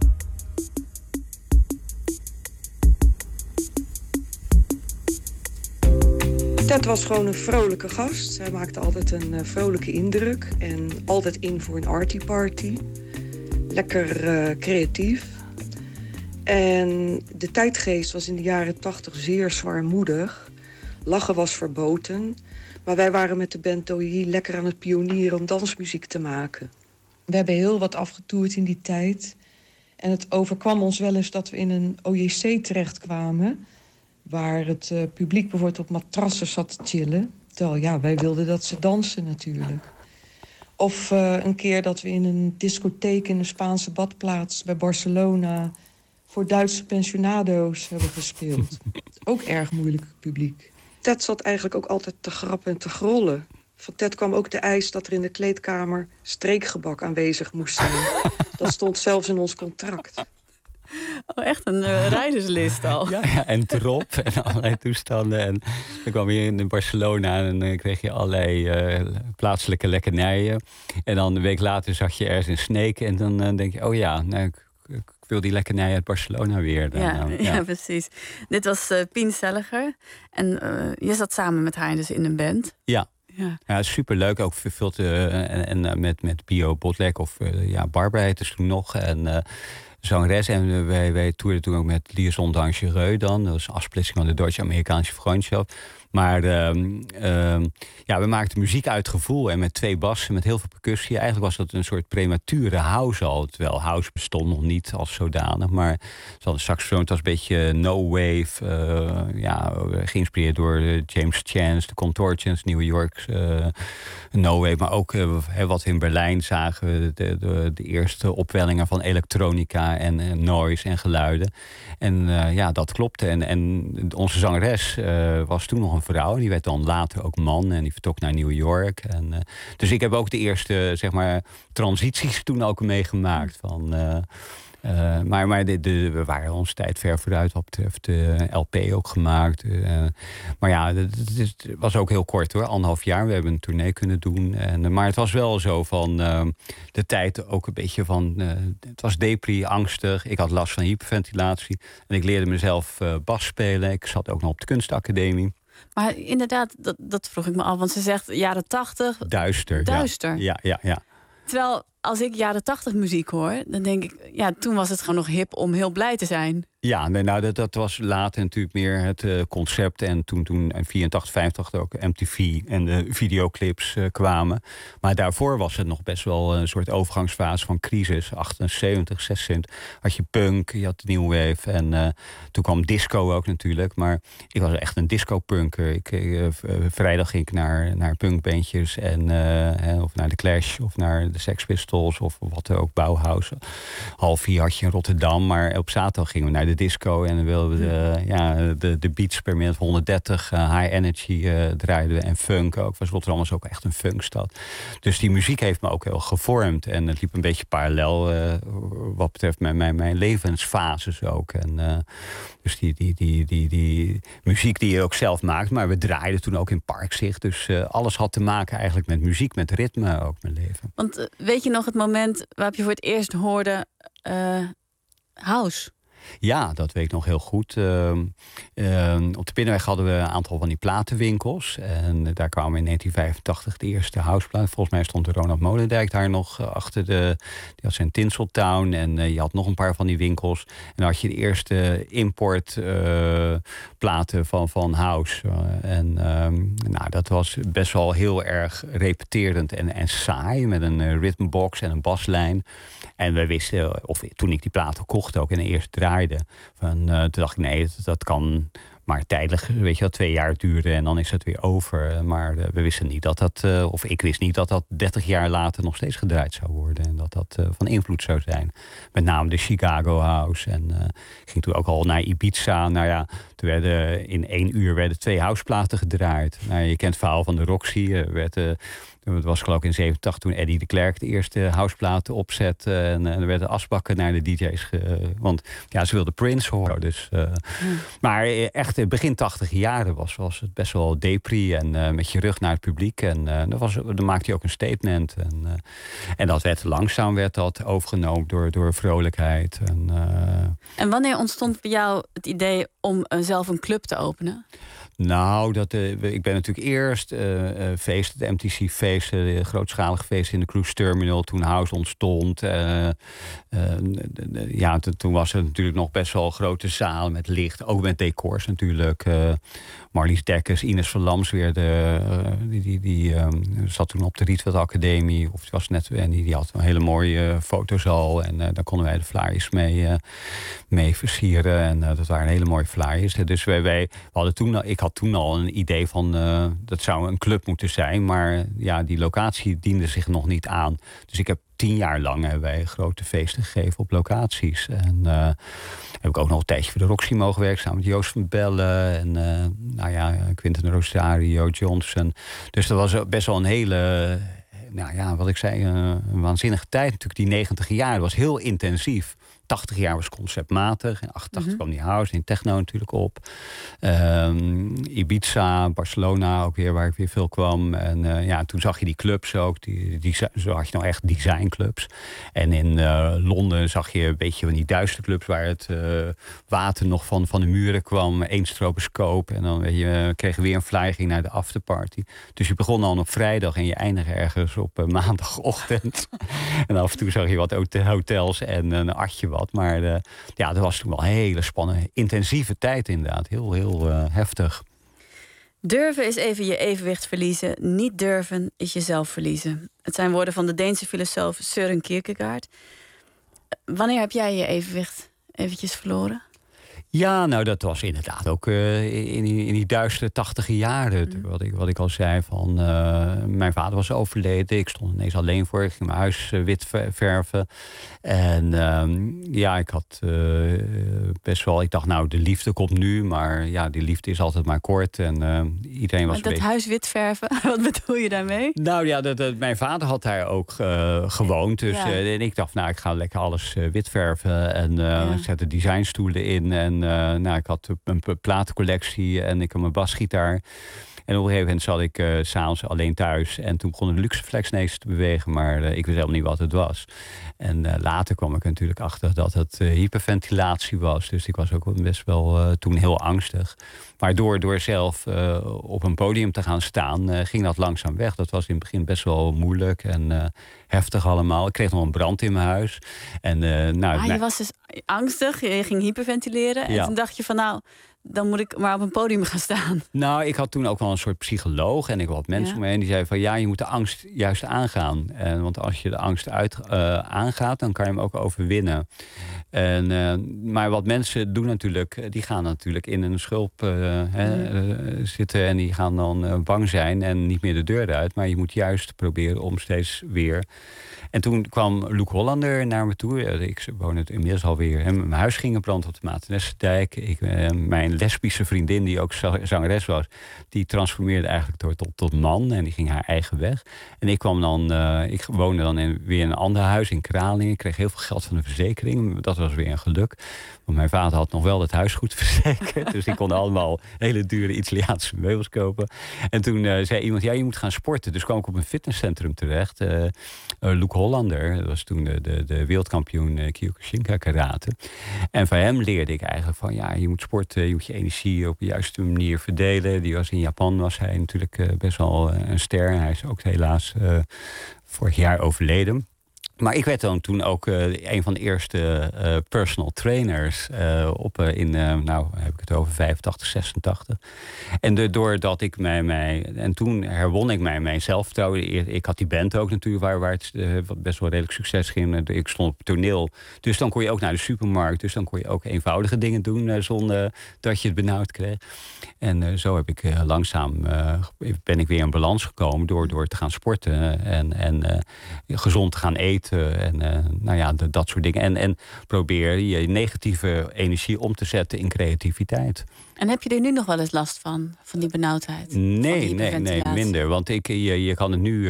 Ted was gewoon een vrolijke gast. Hij maakte altijd een vrolijke indruk. En altijd in voor een arty party. Lekker creatief. En de tijdgeest was in de jaren 80 zeer zwaarmoedig. Lachen was verboden. Maar wij waren met de band OI lekker aan het pionieren om dansmuziek te maken. We hebben heel wat afgetoerd in die tijd. En het overkwam ons wel eens dat we in een OJC terechtkwamen... waar het publiek bijvoorbeeld op matrassen zat te chillen. Terwijl, ja, wij wilden dat ze dansen natuurlijk. Of een keer dat we in een discotheek in een Spaanse badplaats bij Barcelona... voor Duitse pensionado's hebben gespeeld. Ook erg moeilijk publiek. Ted zat eigenlijk ook altijd te grappen en te grollen. Van Ted kwam ook de eis dat er in de kleedkamer streekgebak aanwezig moest zijn. Dat stond zelfs in ons contract. Oh, echt een rijderslist al. Ja, en drop en allerlei toestanden. En dan kwam je in Barcelona en dan kreeg je allerlei plaatselijke lekkernijen. En dan een week later zag je ergens een Snake en dan denk je... oh ja, nou, ik wil die lekkernij uit Barcelona weer. Dan, ja, precies. Dit was Pien Selliger. En je zat samen met haar dus in een band. Ja, superleuk. Ook vervuld met Pio Botlek of Barbara heette ze toen nog. En zangeres. En wij toerden toen ook met Liaison Dangereux dan. Dat was een afsplitsing van de Deutsche-Amerikanische Freundschaft. Maar we maakten muziek uit gevoel en met 2 bassen, met heel veel percussie. Eigenlijk was dat een soort premature house al. Terwijl house bestond nog niet als zodanig. Maar de saxofoon, het was een beetje no-wave. Geïnspireerd door James Chance, de Contortions, New York no-wave. Maar ook wat we in Berlijn zagen. De eerste opwellingen van elektronica en noise en geluiden. En dat klopte. En onze zangeres was toen nog een vrouw. Die werd dan later ook man en die vertrok naar New York. Dus ik heb ook de eerste, transities toen ook meegemaakt. Maar we waren onze tijd ver vooruit wat betreft de LP ook gemaakt. Het was ook heel kort hoor, 1,5 jaar. We hebben een tournee kunnen doen. Maar het was wel zo van de tijd ook een beetje van... het was depri, angstig. Ik had last van hyperventilatie. En ik leerde mezelf bas spelen. Ik zat ook nog op de kunstacademie. Maar inderdaad, dat vroeg ik me af. Want ze zegt jaren 80... Duister. Ja. Terwijl als ik jaren 80 muziek hoor, dan denk ik... toen was het gewoon nog hip om heel blij te zijn. Ja, dat was later natuurlijk meer het concept. En toen in 84, 85 ook MTV en de videoclips kwamen. Maar daarvoor was het nog best wel een soort overgangsfase van crisis. 78, 76 had je punk, je had new wave. En toen kwam disco ook natuurlijk. Maar ik was echt een disco-punker. Vrijdag ging ik naar punkbandjes. Of naar de Clash, of naar de Sex Pistols, of wat ook, Bauhaus. 3:30 had je in Rotterdam. Maar op zaterdag gingen we naar de disco en dan wilden we de beats per minuut 130 high energy draaiden we en funk ook. Rotterdam was ook echt een funkstad. Dus die muziek heeft me ook heel gevormd en het liep een beetje parallel wat betreft mijn levensfases ook. En dus die muziek die je ook zelf maakt, maar we draaiden toen ook in Parkzicht. Dus alles had te maken eigenlijk met muziek, met ritme ook mijn leven. Want weet je nog het moment waarop je voor het eerst hoorde house? Ja, dat weet ik nog heel goed. Op de Binnenweg hadden we een aantal van die platenwinkels. En daar kwamen in 1985 de eerste houseplaat. Volgens mij stond de Ronald Molendijk daar nog achter die had zijn Tinseltown. En je had nog een paar van die winkels. En dan had je de eerste importplaten van house. Dat was best wel heel erg repeterend en saai. Met een rhythmbox en een baslijn. En we wisten, of toen ik die platen kocht ook en eerst draaide, toen dacht ik nee, dat kan maar tijdelijk, 2 jaar duren en dan is het weer over. Maar we wisten niet of ik wist niet dat dat 30 jaar later nog steeds gedraaid zou worden. En dat van invloed zou zijn. Met name de Chicago House. En ik ging toen ook al naar Ibiza. Toen werden in 1 uur 2 houseplaten gedraaid. Je kent het verhaal van de Roxy. Het was geloof ik in 87 toen Eddie de Klerk de eerste houseplaten opzette. En er werden asbakken naar de DJ's. Want ze wilden Prince horen. Dus, Maar echt begin 80 jaren was het best wel depri. En met je rug naar het publiek. En dan maakte hij ook een statement. En dat werd langzaam overgenomen door vrolijkheid. En wanneer ontstond bij jou het idee om zelf een club te openen? Ik ben natuurlijk eerst feesten, de MTC-feesten, de grootschalige feesten in de Cruise Terminal, toen House ontstond. Toen was het natuurlijk nog best wel grote zalen met licht, ook met decors natuurlijk. Marlies Dekkers, Ines van Lamsweer, die zat toen op de Rietveld Academie, of was net, en die had een hele mooie foto's al. En daar konden wij de flyers mee versieren. En dat waren hele mooie flyers. Dus we hadden ik had toen al een idee van dat zou een club moeten zijn. Maar die locatie diende zich nog niet aan. Dus ik heb 10 jaar lang hebben wij grote feesten gegeven op locaties. En heb ik ook nog een tijdje voor de Roxy mogen werken, samen met Joost van Bellen en Quinten Rosario, Johnson. Dus dat was best wel een hele, wat ik zei, een waanzinnige tijd. Natuurlijk die 90 jaar was heel intensief. 80 jaar was conceptmatig. In 88 kwam die house, in techno natuurlijk op. Ibiza, Barcelona ook weer, waar ik weer veel kwam. En toen zag je die clubs ook. Zo had je nou echt designclubs. En in Londen zag je een beetje van die duistere clubs waar het water nog van de muren kwam. 1 stroboscoop. En dan kreeg je weer een flyer, ging naar de afterparty. Dus je begon dan op vrijdag en je eindigde ergens op maandagochtend. En af en toe zag je wat hotels en een atje wat. Maar dat was toen wel een hele spannende, intensieve tijd inderdaad. Heel, heel heftig. Durven is even je evenwicht verliezen. Niet durven is jezelf verliezen. Het zijn woorden van de Deense filosoof Søren Kierkegaard. Wanneer heb jij je evenwicht eventjes verloren? Ja, nou dat was inderdaad ook in die duistere 80e jaren. Wat ik al zei, van mijn vader was overleden. Ik stond ineens alleen voor. Ik ging mijn huis wit verven. En ik had best wel... Ik dacht, nou, de liefde komt nu. Maar ja, die liefde is altijd maar kort. En iedereen was... Dat huis wit verven, wat bedoel je daarmee? Nou ja, mijn vader had daar ook gewoond. Dus en ik dacht, nou, ik ga lekker alles wit verven. En ik zette designstoelen in. En ik had een platencollectie en ik had mijn basgitaar. En op een gegeven moment zat ik 's avonds alleen thuis. En toen begonnen de Luxeflex ineens te bewegen. Maar ik wist helemaal niet wat het was. En later kwam ik natuurlijk achter dat het hyperventilatie was. Dus ik was ook best wel toen heel angstig. Maar door zelf op een podium te gaan staan, ging dat langzaam weg. Dat was in het begin best wel moeilijk en heftig allemaal. Ik kreeg nog een brand in mijn huis. En, je was dus angstig, je ging hyperventileren. En toen dacht je van nou, dan moet ik maar op een podium gaan staan. Nou, ik had toen ook wel een soort psycholoog. En ik had mensen om me heen die zeiden van ja, je moet de angst juist aangaan. Want als je de angst aangaat, dan kan je hem ook overwinnen. Maar wat mensen doen natuurlijk, die gaan natuurlijk in een schulp zitten. En die gaan dan bang zijn en niet meer de deur uit. Maar je moet juist proberen om steeds weer... En toen kwam Luc Hollander naar me toe. Ik woon het inmiddels alweer. Mijn huis ging in brand op de Maartensdijk. Mijn lesbische vriendin, die ook zangeres was, die transformeerde eigenlijk tot man. En die ging haar eigen weg. En ik woonde dan weer in een ander huis in Kralingen. Ik kreeg heel veel geld van de verzekering. Dat was weer een geluk. Want mijn vader had nog wel het huis goed verzekerd. Dus ik kon allemaal hele dure Italiaanse meubels kopen. En toen zei iemand, ja, je moet gaan sporten. Dus kwam ik op een fitnesscentrum terecht. Luc Hollander, dat was toen de wereldkampioen Kyokushinkai karate. En van hem leerde ik eigenlijk van, ja, je moet sporten. Je moet je energie op de juiste manier verdelen. Die was in Japan, was hij natuurlijk best wel een ster. Hij is ook helaas vorig jaar overleden. Maar ik werd dan toen ook een van de eerste personal trainers heb ik het over 85, 86. En doordat ik en toen herwon ik mijn zelfvertrouwen. Ik had die band ook natuurlijk, waar het best wel redelijk succes ging. Ik stond op het toneel. Dus dan kon je ook naar de supermarkt. Dus dan kon je ook eenvoudige dingen doen zonder dat je het benauwd kreeg. En zo heb ik langzaam ben ik weer in balans gekomen door te gaan sporten en gezond te gaan eten. Dat soort dingen. En probeer je negatieve energie om te zetten in creativiteit. En heb je er nu nog wel eens last van die benauwdheid? Nee, minder. Want je kan het nu...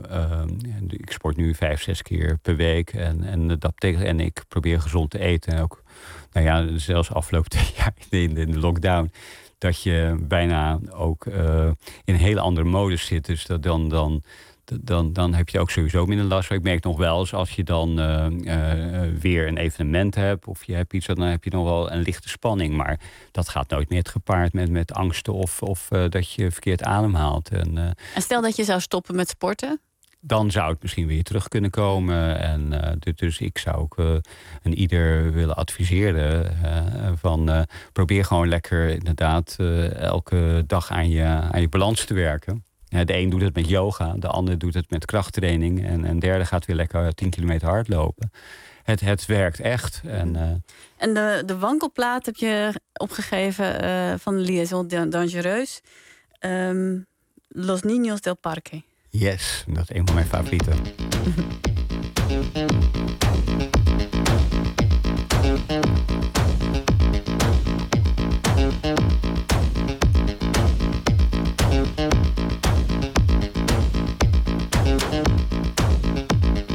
ik sport nu 5-6 keer per week. En ik probeer gezond te eten. En ook, zelfs afgelopen 2 jaar in de lockdown, dat je bijna ook in een hele andere modus zit. Dus dan heb je ook sowieso minder last. Ik merk nog wel eens als je dan weer een evenement hebt of je hebt iets, dan heb je nog wel een lichte spanning. Maar dat gaat nooit meer gepaard met angsten of dat je verkeerd ademhaalt. En stel dat je zou stoppen met sporten? Dan zou het misschien weer terug kunnen komen. Dus ik zou ook ieder willen adviseren van probeer gewoon lekker inderdaad elke dag aan je balans te werken. De een doet het met yoga, de ander doet het met krachttraining. En een derde gaat weer lekker 10 kilometer hardlopen. Het werkt echt. En de wankelplaat heb je opgegeven van Liaison Dangereuse. Los Niños del Parque. Yes, dat is een van mijn favorieten.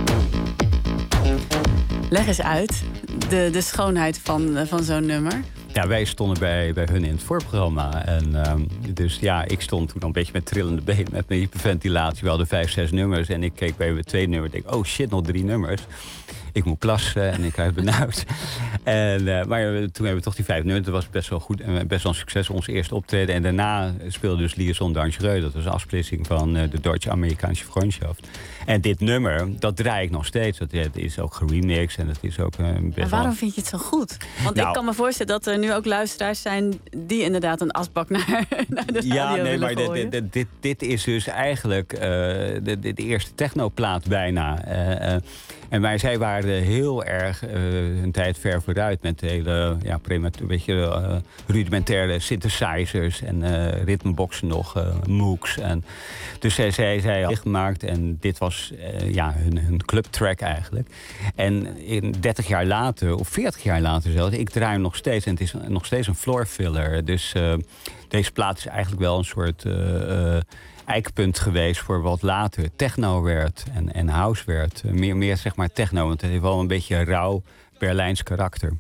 Leg eens uit, de schoonheid van zo'n nummer. Ja, wij stonden bij hun in het voorprogramma. En dus ja, ik stond toen al een beetje met trillende benen, met mijn hyperventilatie. We hadden 5, 6 nummers en ik keek bij het tweede nummer en denk, oh shit, nog 3 nummers. Ik moet plassen en ik krijg benauwd. Maar toen hebben we toch die 5 nummers. Dat was best wel goed en best wel een succes, ons eerste optreden. En daarna speelde dus Liaison Dangereux. Dat was een afsplitsing van de Duitse-Amerikaanse Freundschaft. En dit nummer, dat draai ik nog steeds. Dat is ook geremixed en dat is ook best En waarom vind je het zo goed? Want ik kan me voorstellen dat er nu ook luisteraars zijn die inderdaad een asbak naar de radio willen gooien. Dit is dus eigenlijk de eerste technoplaat bijna. En zij waren heel erg hun tijd ver vooruit met de hele rudimentaire synthesizers en ritmeboxen nog, Mooks. Dus zij hadden gemaakt en dit was hun clubtrack eigenlijk. En 30 jaar later, of 40 jaar later zelfs, ik draai hem nog steeds en het is nog steeds een floor filler. Dus deze plaat is eigenlijk wel een soort eikpunt geweest voor wat later techno werd en house werd. Meer zeg maar techno, want het heeft wel een beetje een rauw Berlijns karakter.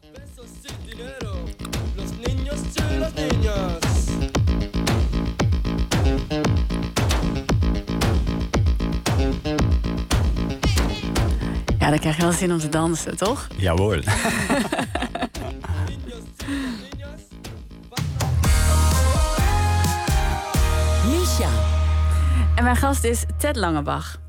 Ja, dan krijg je wel zin om te dansen, toch? Jawohl. Misha. En mijn gast is Ted Langebach.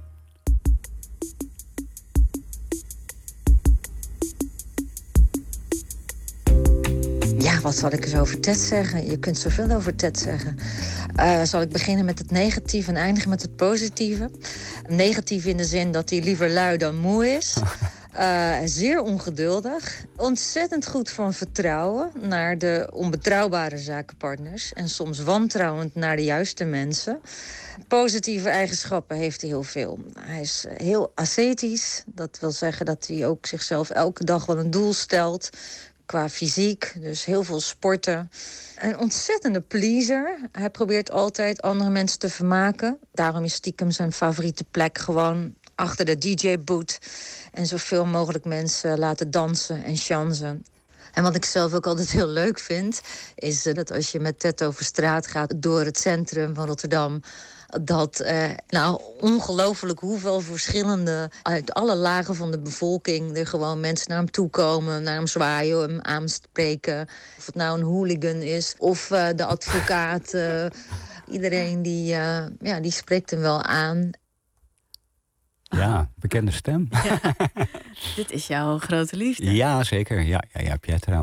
Ja, wat zal ik eens over Ted zeggen? Je kunt zoveel over Ted zeggen. Zal ik beginnen met het negatieve en eindigen met het positieve? Negatief in de zin dat hij liever lui dan moe is. Zeer ongeduldig. Ontzettend goed van vertrouwen naar de onbetrouwbare zakenpartners. En soms wantrouwend naar de juiste mensen. Positieve eigenschappen heeft hij heel veel. Hij is heel ascetisch. Dat wil zeggen dat hij ook zichzelf elke dag wel een doel stelt. Qua fysiek, dus heel veel sporten. Een ontzettende pleaser. Hij probeert altijd andere mensen te vermaken. Daarom is stiekem zijn favoriete plek gewoon achter de DJ-boot. En zoveel mogelijk mensen laten dansen en chansen. En wat ik zelf ook altijd heel leuk vind, is dat als je met Ted over straat gaat door het centrum van Rotterdam, dat ongelooflijk hoeveel verschillende uit alle lagen van de bevolking er gewoon mensen naar hem toe komen, naar hem zwaaien, hem aanspreken. Of het nou een hooligan is of de advocaat. Iedereen die spreekt hem wel aan. Ja, bekende stem. Ja. Dit is jouw grote liefde. Ja, zeker. Ja, Pietra.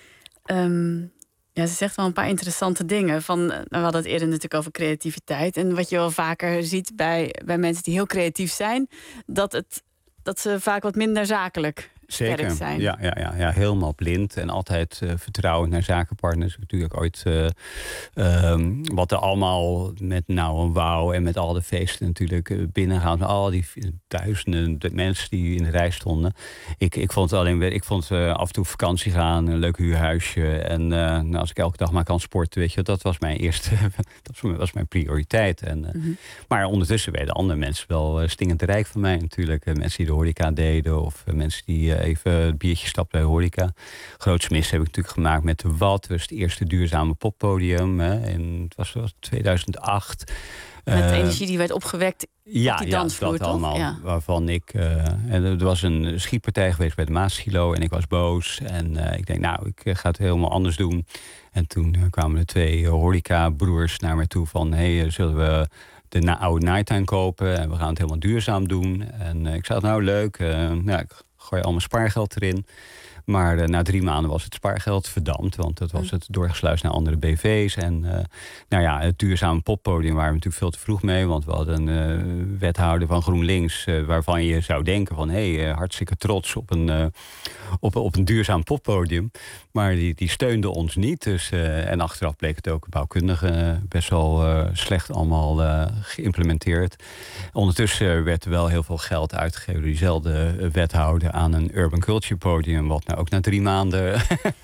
Ze zegt wel een paar interessante dingen. We hadden het eerder natuurlijk over creativiteit. En wat je wel vaker ziet bij mensen die heel creatief zijn, dat ze vaak wat minder zakelijk sterk zijn. Ja, helemaal blind en altijd vertrouwen naar zakenpartners. Natuurlijk ooit wat er allemaal met Nou en Wauw en met al de feesten natuurlijk binnengaan. Al die duizenden mensen die in de rij stonden. Ik vond af en toe vakantie gaan, een leuk huurhuisje. En als ik elke dag maar kan sporten, weet je, dat was mijn eerste, dat was mijn prioriteit. Maar ondertussen werden andere mensen wel stingend rijk van mij natuurlijk. Mensen die de horeca deden of mensen die even het biertje stapt bij horeca. Grootste mis heb ik natuurlijk gemaakt met de Wat. Dat was het eerste duurzame poppodium. Het was 2008. Met de energie die werd opgewekt op die dansvloer, dat toch? allemaal. Ja. Waarvan ik... er was een schietpartij geweest bij de Maassilo en ik was boos. En ik denk, ik ga het helemaal anders doen. En toen kwamen de 2 horeca-broers naar me toe van, zullen we de oude Nighttime kopen en we gaan het helemaal duurzaam doen. En ik zei, leuk. Ik gooi al mijn spaargeld erin. Maar na 3 maanden was het spaargeld verdampt. Want dat was het doorgesluist naar andere BV's. En het duurzame poppodium waren we natuurlijk veel te vroeg mee. Want we hadden een wethouder van GroenLinks. Waarvan je zou denken van hartstikke trots op een duurzaam poppodium. Maar die steunde ons niet. Dus, en achteraf bleek het ook bouwkundige best wel slecht allemaal geïmplementeerd. Ondertussen werd er wel heel veel geld uitgegeven door diezelfde wethouder aan een urban culture podium. Wat ook na 3 maanden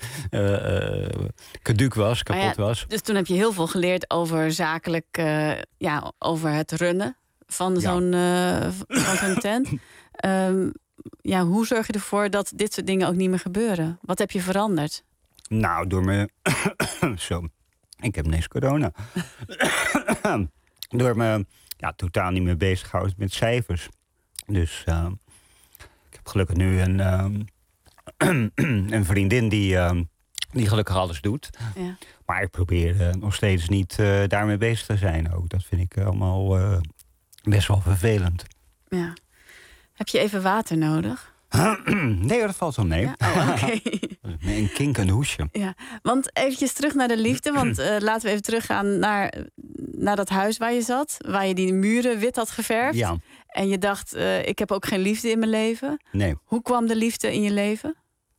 caduc was, kapot was. Dus toen heb je heel veel geleerd over zakelijk, over het runnen van zo'n tent. Hoe zorg je ervoor dat dit soort dingen ook niet meer gebeuren? Wat heb je veranderd? Nou, door me... Zo, ik heb ineens corona. Door me totaal niet meer bezig gehouden met cijfers. Dus ik heb gelukkig nu een vriendin die gelukkig alles doet. Ja. Maar ik probeer nog steeds niet daarmee bezig te zijn ook. Dat vind ik allemaal best wel vervelend. Ja. Heb je even water nodig? Nee, dat valt wel mee. Ja? Oh, okay. Een kink, een hoesje. Ja, want eventjes terug naar de liefde. Want laten we even teruggaan naar dat huis waar je zat. Waar je die muren wit had geverfd. Ja. En je dacht, ik heb ook geen liefde in mijn leven. Nee. Hoe kwam de liefde in je leven?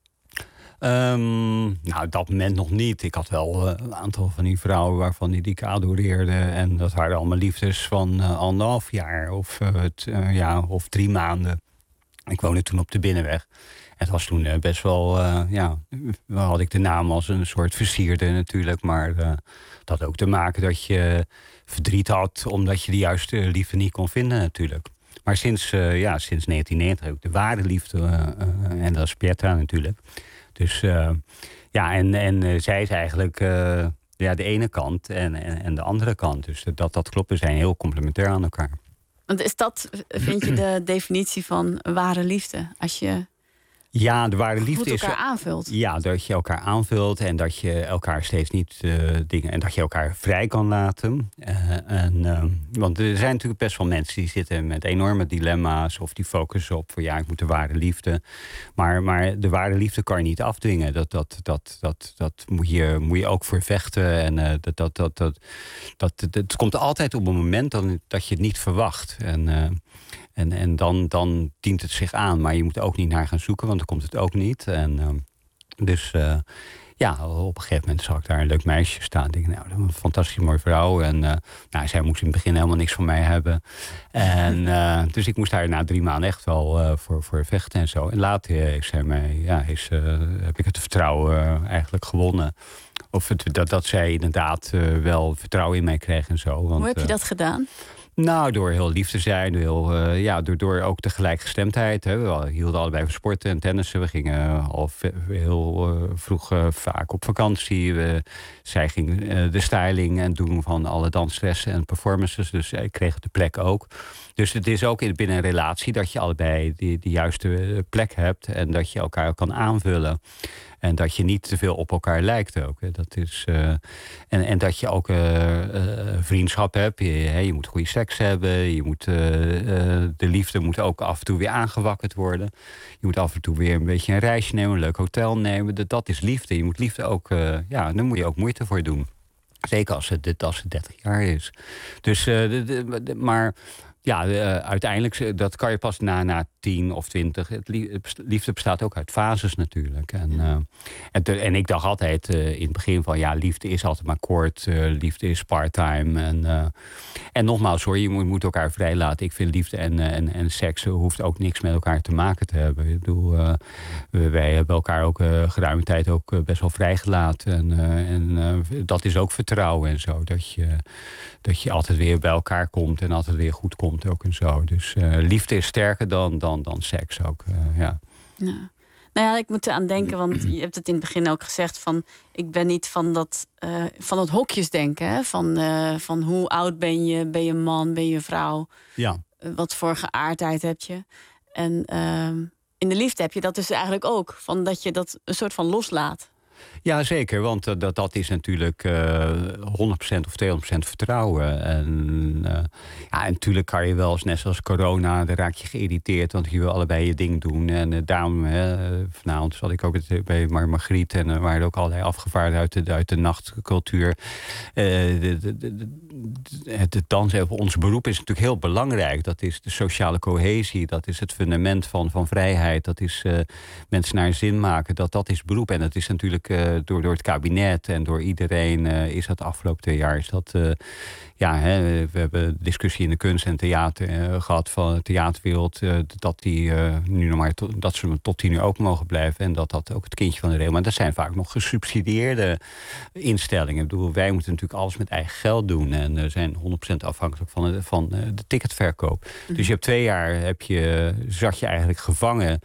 Op dat moment nog niet. Ik had wel een aantal van die vrouwen waarvan die ik adoreerde. En dat waren allemaal liefdes van 1,5 jaar of 3 maanden. Ik woonde toen op de Binnenweg. Het was toen best wel, had ik de naam als een soort versierde natuurlijk. Maar dat had ook te maken dat je verdriet had, omdat je de juiste liefde niet kon vinden natuurlijk. Maar sinds 1990 heb ik de ware liefde, en dat is Petra natuurlijk. Dus en zij is eigenlijk de ene kant en de andere kant. Dus dat klopt, we zijn heel complementair aan elkaar. Want is dat, vind je, de definitie van ware liefde? Als je de ware liefde is elkaar aanvult. Ja, dat je elkaar aanvult en dat je elkaar steeds niet dingen... en dat je elkaar vrij kan laten. Want er zijn natuurlijk best wel mensen die zitten met enorme dilemma's... of die focussen op van ik moet de ware liefde. Maar de ware liefde kan je niet afdwingen. Dat moet je ook voor vechten. En het komt altijd op een moment dat je het niet verwacht. En dan dient het zich aan. Maar je moet er ook niet naar gaan zoeken, want dan komt het ook niet. En op een gegeven moment zag ik daar een leuk meisje staan. Ik denk, dat is een fantastisch mooie vrouw. En zij moest in het begin helemaal niks van mij hebben. En dus ik moest daar na 3 maanden echt wel voor vechten en zo. En later heeft zij mij, heb ik het vertrouwen eigenlijk gewonnen. Of dat zij inderdaad wel vertrouwen in mij kreeg en zo. Want, hoe heb je dat gedaan? Nou, door heel lief te zijn, door ook de gelijkgestemdheid. Hè. We hielden allebei van sporten en tennissen. We gingen al heel vroeg vaak op vakantie. Zij ging de styling en doen van alle danslessen en performances. Dus ik kreeg de plek ook. Dus het is ook binnen een relatie dat je allebei de juiste plek hebt. En dat je elkaar kan aanvullen. En dat je niet te veel op elkaar lijkt ook. Hè. Dat is, en dat je ook vriendschap hebt. Je moet goede seks hebben. Je moet, de liefde moet ook af en toe weer aangewakkerd worden. Je moet af en toe weer een beetje een reisje nemen. Een leuk hotel nemen. Dat is liefde. Je moet liefde ook... daar moet je ook moeite voor doen. Zeker als het 30 jaar is. Dus, maar... uiteindelijk, dat kan je pas na 10 of 20. Liefde bestaat ook uit fases natuurlijk. En ik dacht altijd in het begin van... liefde is altijd maar kort. Liefde is part-time. En nogmaals hoor, je moet elkaar vrijlaten. Ik vind liefde en seks hoeft ook niks met elkaar te maken te hebben. Ik bedoel, wij hebben elkaar ook geruime tijd ook best wel vrijgelaten. En dat is ook vertrouwen en zo. Dat je altijd weer bij elkaar komt en altijd weer goed komt ook en zo. Dus liefde is sterker dan seks ook, ja. Ja. Nou ja, ik moet eraan denken, want je hebt het in het begin ook gezegd... van ik ben niet van het hokjesdenken, hè? Van hoe oud ben je man, ben je vrouw? Ja. Wat voor geaardheid heb je? En in de liefde heb je dat dus eigenlijk ook. Van dat je dat een soort van loslaat. Ja, zeker, want dat is natuurlijk 100% of 200% vertrouwen. En natuurlijk kan je wel eens, net zoals corona, dan raak je geïrriteerd, want je wil allebei je ding doen. En daarom, vanavond zat ik ook bij Margriet en er waren ook allerlei afgevaardigden uit de nachtcultuur. Het dansen, ons beroep is natuurlijk heel belangrijk. Dat is de sociale cohesie, dat is het fundament van vrijheid, dat is mensen naar zin maken, dat is beroep. En dat is natuurlijk door het kabinet en door iedereen is dat afgelopen 2 jaar... is dat, we hebben discussie in de kunst en theater gehad van de theaterwereld... dat ze tot 10 uur open mogen blijven... en dat ook het kindje van de regel. Maar dat zijn vaak nog gesubsidieerde instellingen. Ik bedoel, wij moeten natuurlijk alles met eigen geld doen... en zijn 100% afhankelijk van de ticketverkoop. Mm-hmm. Dus je hebt 2 jaar zat je eigenlijk gevangen...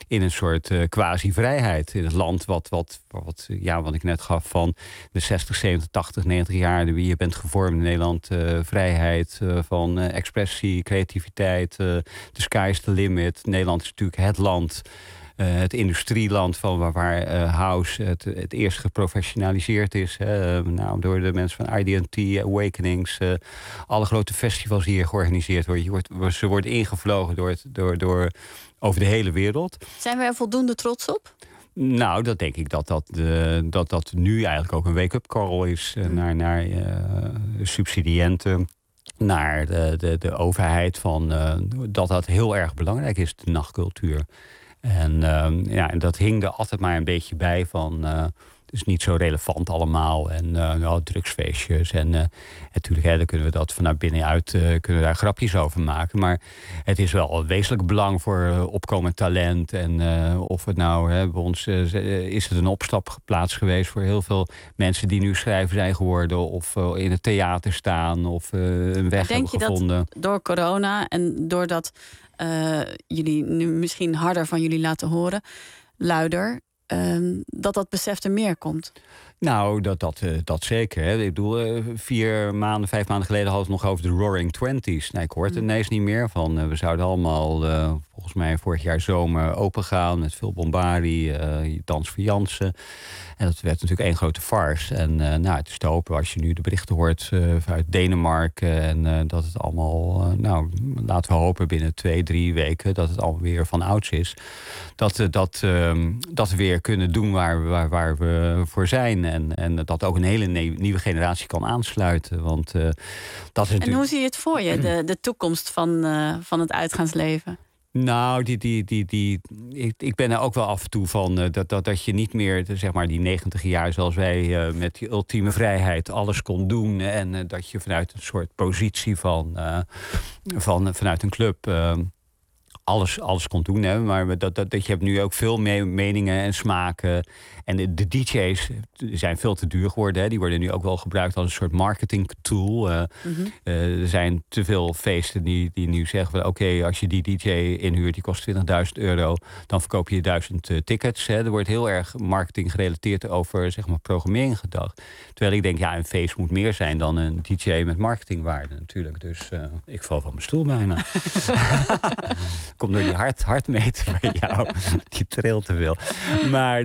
in een soort quasi-vrijheid. In het land wat ik net gaf van de 60, 70, 80, 90 jaar... wie je bent gevormd in Nederland. Vrijheid van expressie, creativiteit. The sky is the limit. Nederland is natuurlijk het land... het industrieland van waar house het eerst geprofessionaliseerd is. Door de mensen van IDT, Awakenings. Alle grote festivals die hier georganiseerd worden. Ze worden ingevlogen door over de hele wereld. Zijn we er voldoende trots op? Nou, dat denk ik dat nu eigenlijk ook een wake-up call is naar subsidiënten. Naar de overheid van dat heel erg belangrijk is, de nachtcultuur. En dat hing er altijd maar een beetje bij van... het is niet zo relevant allemaal. En drugsfeestjes. En natuurlijk, daar kunnen we dat vanuit binnenuit... kunnen we daar grapjes over maken. Maar het is wel een wezenlijk belang voor opkomend talent. En of het nou... bij ons is het een opstapplaats geweest... voor heel veel mensen die nu schrijver zijn geworden... of in het theater staan... of een weg hebben gevonden. Denk je dat door corona en doordat... jullie nu misschien harder van jullie laten horen, luider, dat besef er meer komt? Nou, dat zeker. Hè. Ik bedoel, 5 maanden geleden hadden we het nog over de Roaring Twenties. Nee, ik hoor het ineens niet meer van. We zouden allemaal, volgens mij vorig jaar zomer, open gaan met veel bombardie, dans voor Jansen. En dat werd natuurlijk één grote farce. En het is te hopen als je nu de berichten hoort uit Denemarken... en dat het allemaal, laten we hopen binnen 2-3 weken... dat het allemaal weer van ouds is. Dat we weer kunnen doen waar we voor zijn. En dat ook een hele nieuwe generatie kan aansluiten. Want, dat is natuurlijk... En hoe zie je het voor je, de toekomst van het uitgaansleven? Nou, ik ben er ook wel af en toe van dat je niet meer, zeg maar, die 90 jaar zoals wij met die ultieme vrijheid alles kon doen. En dat je vanuit een soort positie vanuit een club alles kon doen. Hè. Maar dat je hebt nu ook veel meningen en smaken. En de DJ's zijn veel te duur geworden. Hè. Die worden nu ook wel gebruikt als een soort marketing tool. Er zijn te veel feesten die nu zeggen van oké, als je die DJ inhuurt, die kost €20.000, dan verkoop je 1000 tickets. Hè. Er wordt heel erg marketing gerelateerd over, zeg maar, programmering gedacht. Terwijl ik denk, een feest moet meer zijn dan een DJ met marketingwaarde natuurlijk. Dus ik val van mijn stoel bijna. Komt door die hartmeter bij jou. Die trilt te veel. Maar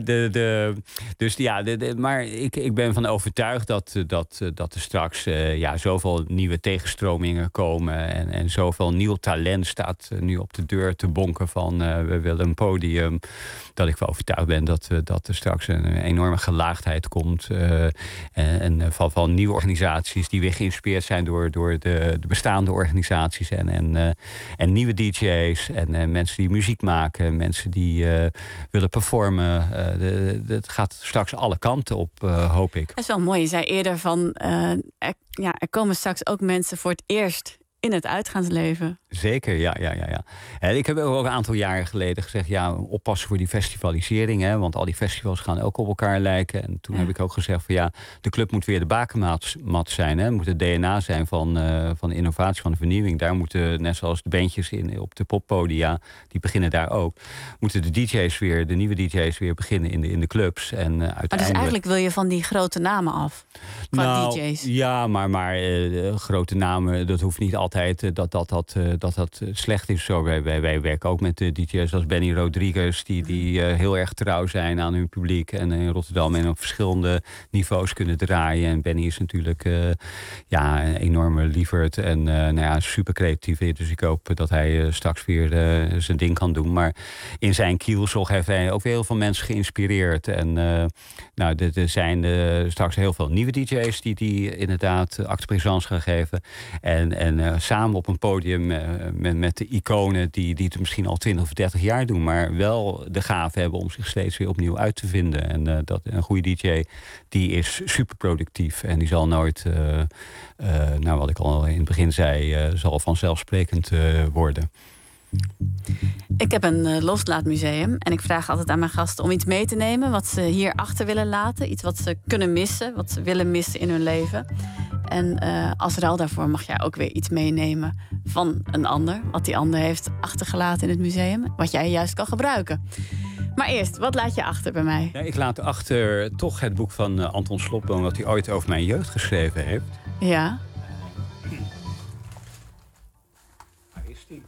maar ik ben van overtuigd dat er straks zoveel nieuwe tegenstromingen komen. En zoveel nieuw talent staat nu op de deur te bonken van we willen een podium. Dat ik van overtuigd ben dat er straks een enorme gelaagdheid komt. En van nieuwe organisaties die weer geïnspireerd zijn door de bestaande organisaties. En nieuwe DJ's. En mensen die muziek maken. Mensen die willen performen. Het gaat straks alle kanten op, hoop ik. Dat is wel mooi. Je zei eerder van... er komen straks ook mensen voor het eerst in het uitgaansleven. Zeker, ja. Ik heb ook een aantal jaren geleden gezegd... oppassen voor die festivalisering. Hè, want al die festivals gaan ook op elkaar lijken. En toen heb ik ook gezegd van de club moet weer de bakermat zijn. Hè. Het moet het DNA zijn van de innovatie, van de vernieuwing. Daar moeten, net zoals de bandjes op de poppodia... die beginnen daar ook... moeten de nieuwe DJ's weer beginnen in de clubs. En uiteindelijk... Maar dus eigenlijk wil je van die grote namen af? Qua DJ's? Ja, maar grote namen, dat hoeft niet altijd dat slecht is. Zo, wij werken ook met DJ's als Benny Rodriguez... die heel erg trouw zijn aan hun publiek... en in Rotterdam en op verschillende niveaus kunnen draaien. En Benny is natuurlijk een enorme lieverd en super creatief. Dus ik hoop dat hij straks weer zijn ding kan doen. Maar in zijn kielzog heeft hij ook weer heel veel mensen geïnspireerd. En er zijn straks heel veel nieuwe DJ's... die inderdaad acte présence gaan geven. En samen op een podium met de iconen die het misschien al 20 of 30 jaar doen... maar wel de gave hebben om zich steeds weer opnieuw uit te vinden. En dat een goede DJ, die is super productief. En die zal nooit, wat ik al in het begin zei... zal vanzelfsprekend worden. Ik heb een loslaatmuseum en ik vraag altijd aan mijn gasten om iets mee te nemen wat ze hier achter willen laten. Iets wat ze kunnen missen, wat ze willen missen in hun leven. En als ruil daarvoor mag jij ook weer iets meenemen van een ander. Wat die ander heeft achtergelaten in het museum. Wat jij juist kan gebruiken. Maar eerst, wat laat je achter bij mij? Ja, ik laat achter toch het boek van Anton Slobboom... dat hij ooit over mijn jeugd geschreven heeft. Ja. Waar is die?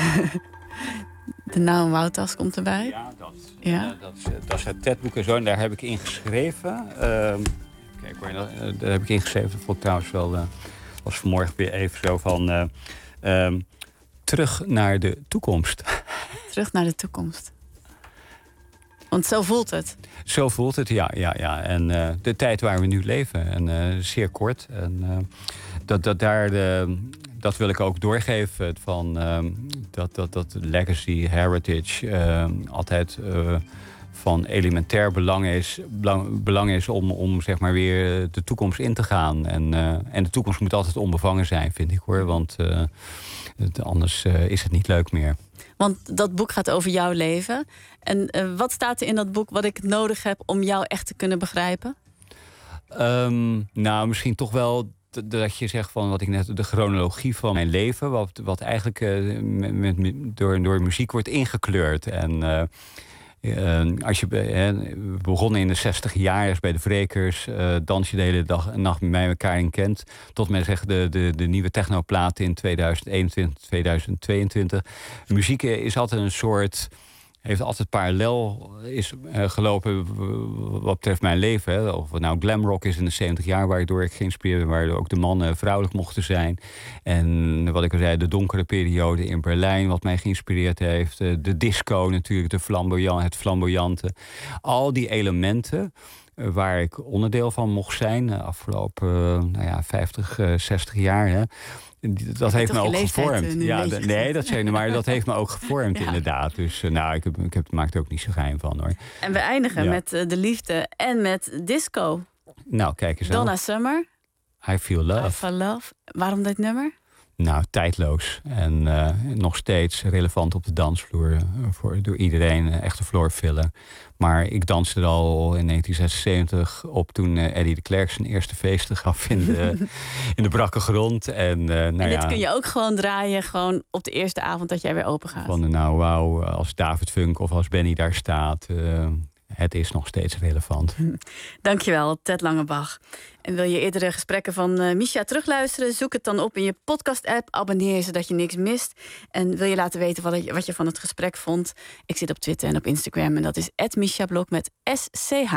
De Nauw en Wouw-tas komt erbij. Ja, dat is het TED-boek en zo. En daar heb ik in geschreven. Kijk hoor, daar heb ik in geschreven. Dat vond ik trouwens wel... was vanmorgen weer even zo van... terug naar de toekomst. Terug naar de toekomst. Want zo voelt het. Zo voelt het, ja. En de tijd waar we nu leven. En zeer kort. En dat wil ik ook doorgeven. Van, dat legacy, heritage... altijd van elementair belang is om zeg maar weer de toekomst in te gaan. En de toekomst moet altijd onbevangen zijn, vind ik hoor. Want anders is het niet leuk meer. Want dat boek gaat over jouw leven. En wat staat er in dat boek wat ik nodig heb om jou echt te kunnen begrijpen? Nou, misschien toch wel dat je zegt van wat ik net... de chronologie van mijn leven... wat eigenlijk door muziek wordt ingekleurd. En als je begonnen in de 60 jaar bij de Vrekers... dans je de hele dag en nacht met elkaar in Kent... tot men zegt de nieuwe technoplaten in 2021, 2022. Muziek is altijd een soort... heeft altijd parallel gelopen wat betreft mijn leven. Hè. Of het nou glamrock is in de 70 jaar... waardoor ik geïnspireerd ben... waardoor ook de mannen vrouwelijk mochten zijn. En wat ik al zei, de donkere periode in Berlijn... wat mij geïnspireerd heeft. De disco natuurlijk, het flamboyante. Al die elementen... waar ik onderdeel van mocht zijn... de afgelopen 50, 60 jaar... Hè. Dat heeft me ook gevormd. Nee, dat zei maar dat heeft me ook gevormd, inderdaad. Dus ik maak er ook niet zo geheim van, hoor. En we eindigen met de liefde en met disco. Nou, kijk eens aan. Donna Summer. I Feel Love. I Feel Love. Waarom dit nummer? Nou, tijdloos. En nog steeds relevant op de dansvloer. Door iedereen, echte floorfiller. Maar ik danste er al in 1976 op toen Eddie de Klerk zijn eerste feesten gaf in de brakke grond. En dit kun je ook gewoon draaien gewoon op de eerste avond dat jij weer open gaat. Van nou wauw, als David Funk of als Benny daar staat... het is nog steeds relevant. Dankjewel, Ted Langebach. En wil je eerdere gesprekken van Misha terugluisteren... zoek het dan op in je podcast-app. Abonneer je zodat je niks mist. En wil je laten weten wat je van het gesprek vond? Ik zit op Twitter en op Instagram. En dat is @MishaBlok met SCH.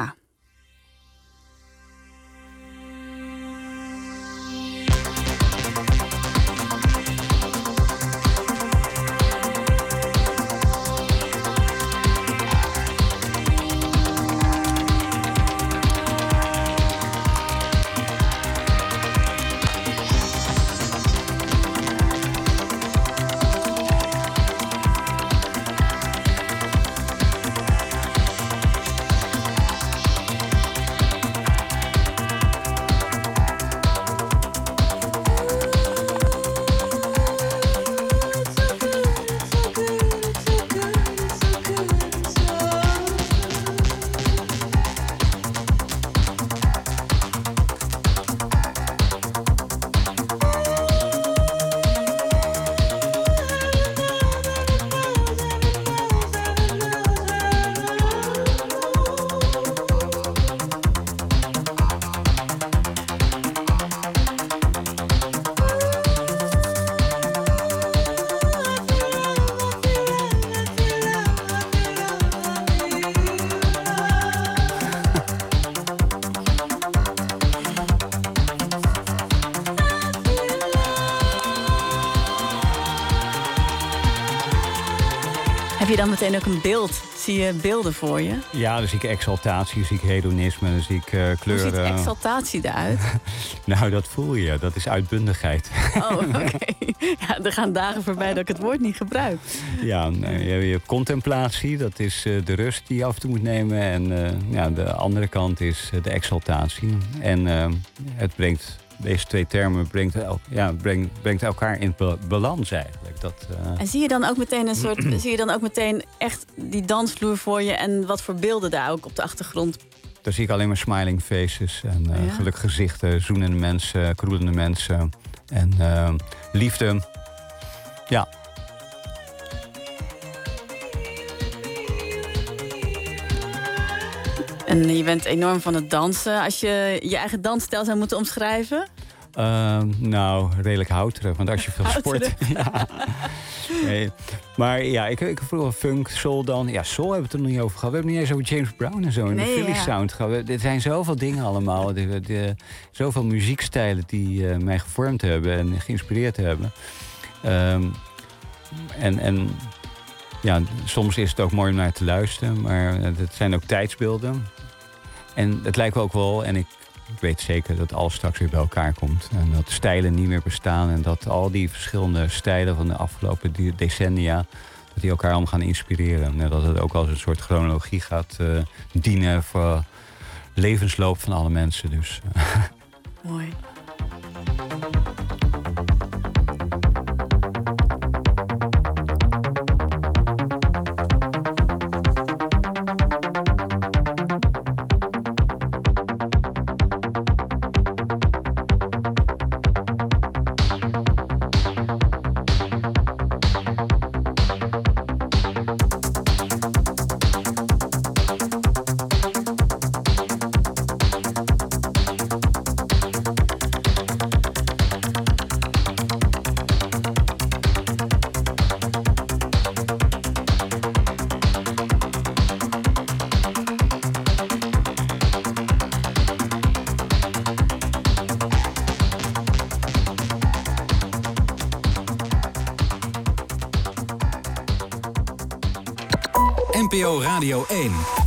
Heb je dan meteen ook een beeld? Zie je beelden voor je? Ja, dan zie ik exaltatie, dan zie ik hedonisme, dan zie ik kleuren. Hoe ziet exaltatie eruit? Nou, dat voel je. Dat is uitbundigheid. Oh, oké. Ja, er gaan dagen voorbij dat ik het woord niet gebruik. Ja, je hebt contemplatie, dat is de rust die je af en toe moet nemen. En de andere kant is de exaltatie. En het brengt... Deze twee termen brengt elkaar in balans eigenlijk. En zie je dan ook meteen zie je dan ook meteen echt die dansvloer voor je... en wat voor beelden daar ook op de achtergrond Daar zie ik alleen maar smiling faces en gelukkige gezichten, zoenende mensen, kroelende mensen en liefde. Ja. En je bent enorm van het dansen. Als je je eigen dansstijl zou moeten omschrijven? Nou, redelijk houterig. Want als je veel sport... Ja. Nee. Maar ja, ik voel wel funk, soul dan. Ja, soul hebben we het er nog niet over gehad. We hebben het niet eens over James Brown en zo. En de Philly sound gehad. Er zijn zoveel dingen allemaal. Zoveel muziekstijlen die mij gevormd hebben en geïnspireerd hebben. En ja, soms is het ook mooi om naar te luisteren. Maar het zijn ook tijdsbeelden. En het lijkt me ook wel, en ik weet zeker dat alles straks weer bij elkaar komt. En dat stijlen niet meer bestaan. En dat al die verschillende stijlen van de afgelopen decennia, dat die elkaar allemaal gaan inspireren. En dat het ook als een soort chronologie gaat dienen voor levensloop van alle mensen. Dus. Mooi. NPO Radio 1.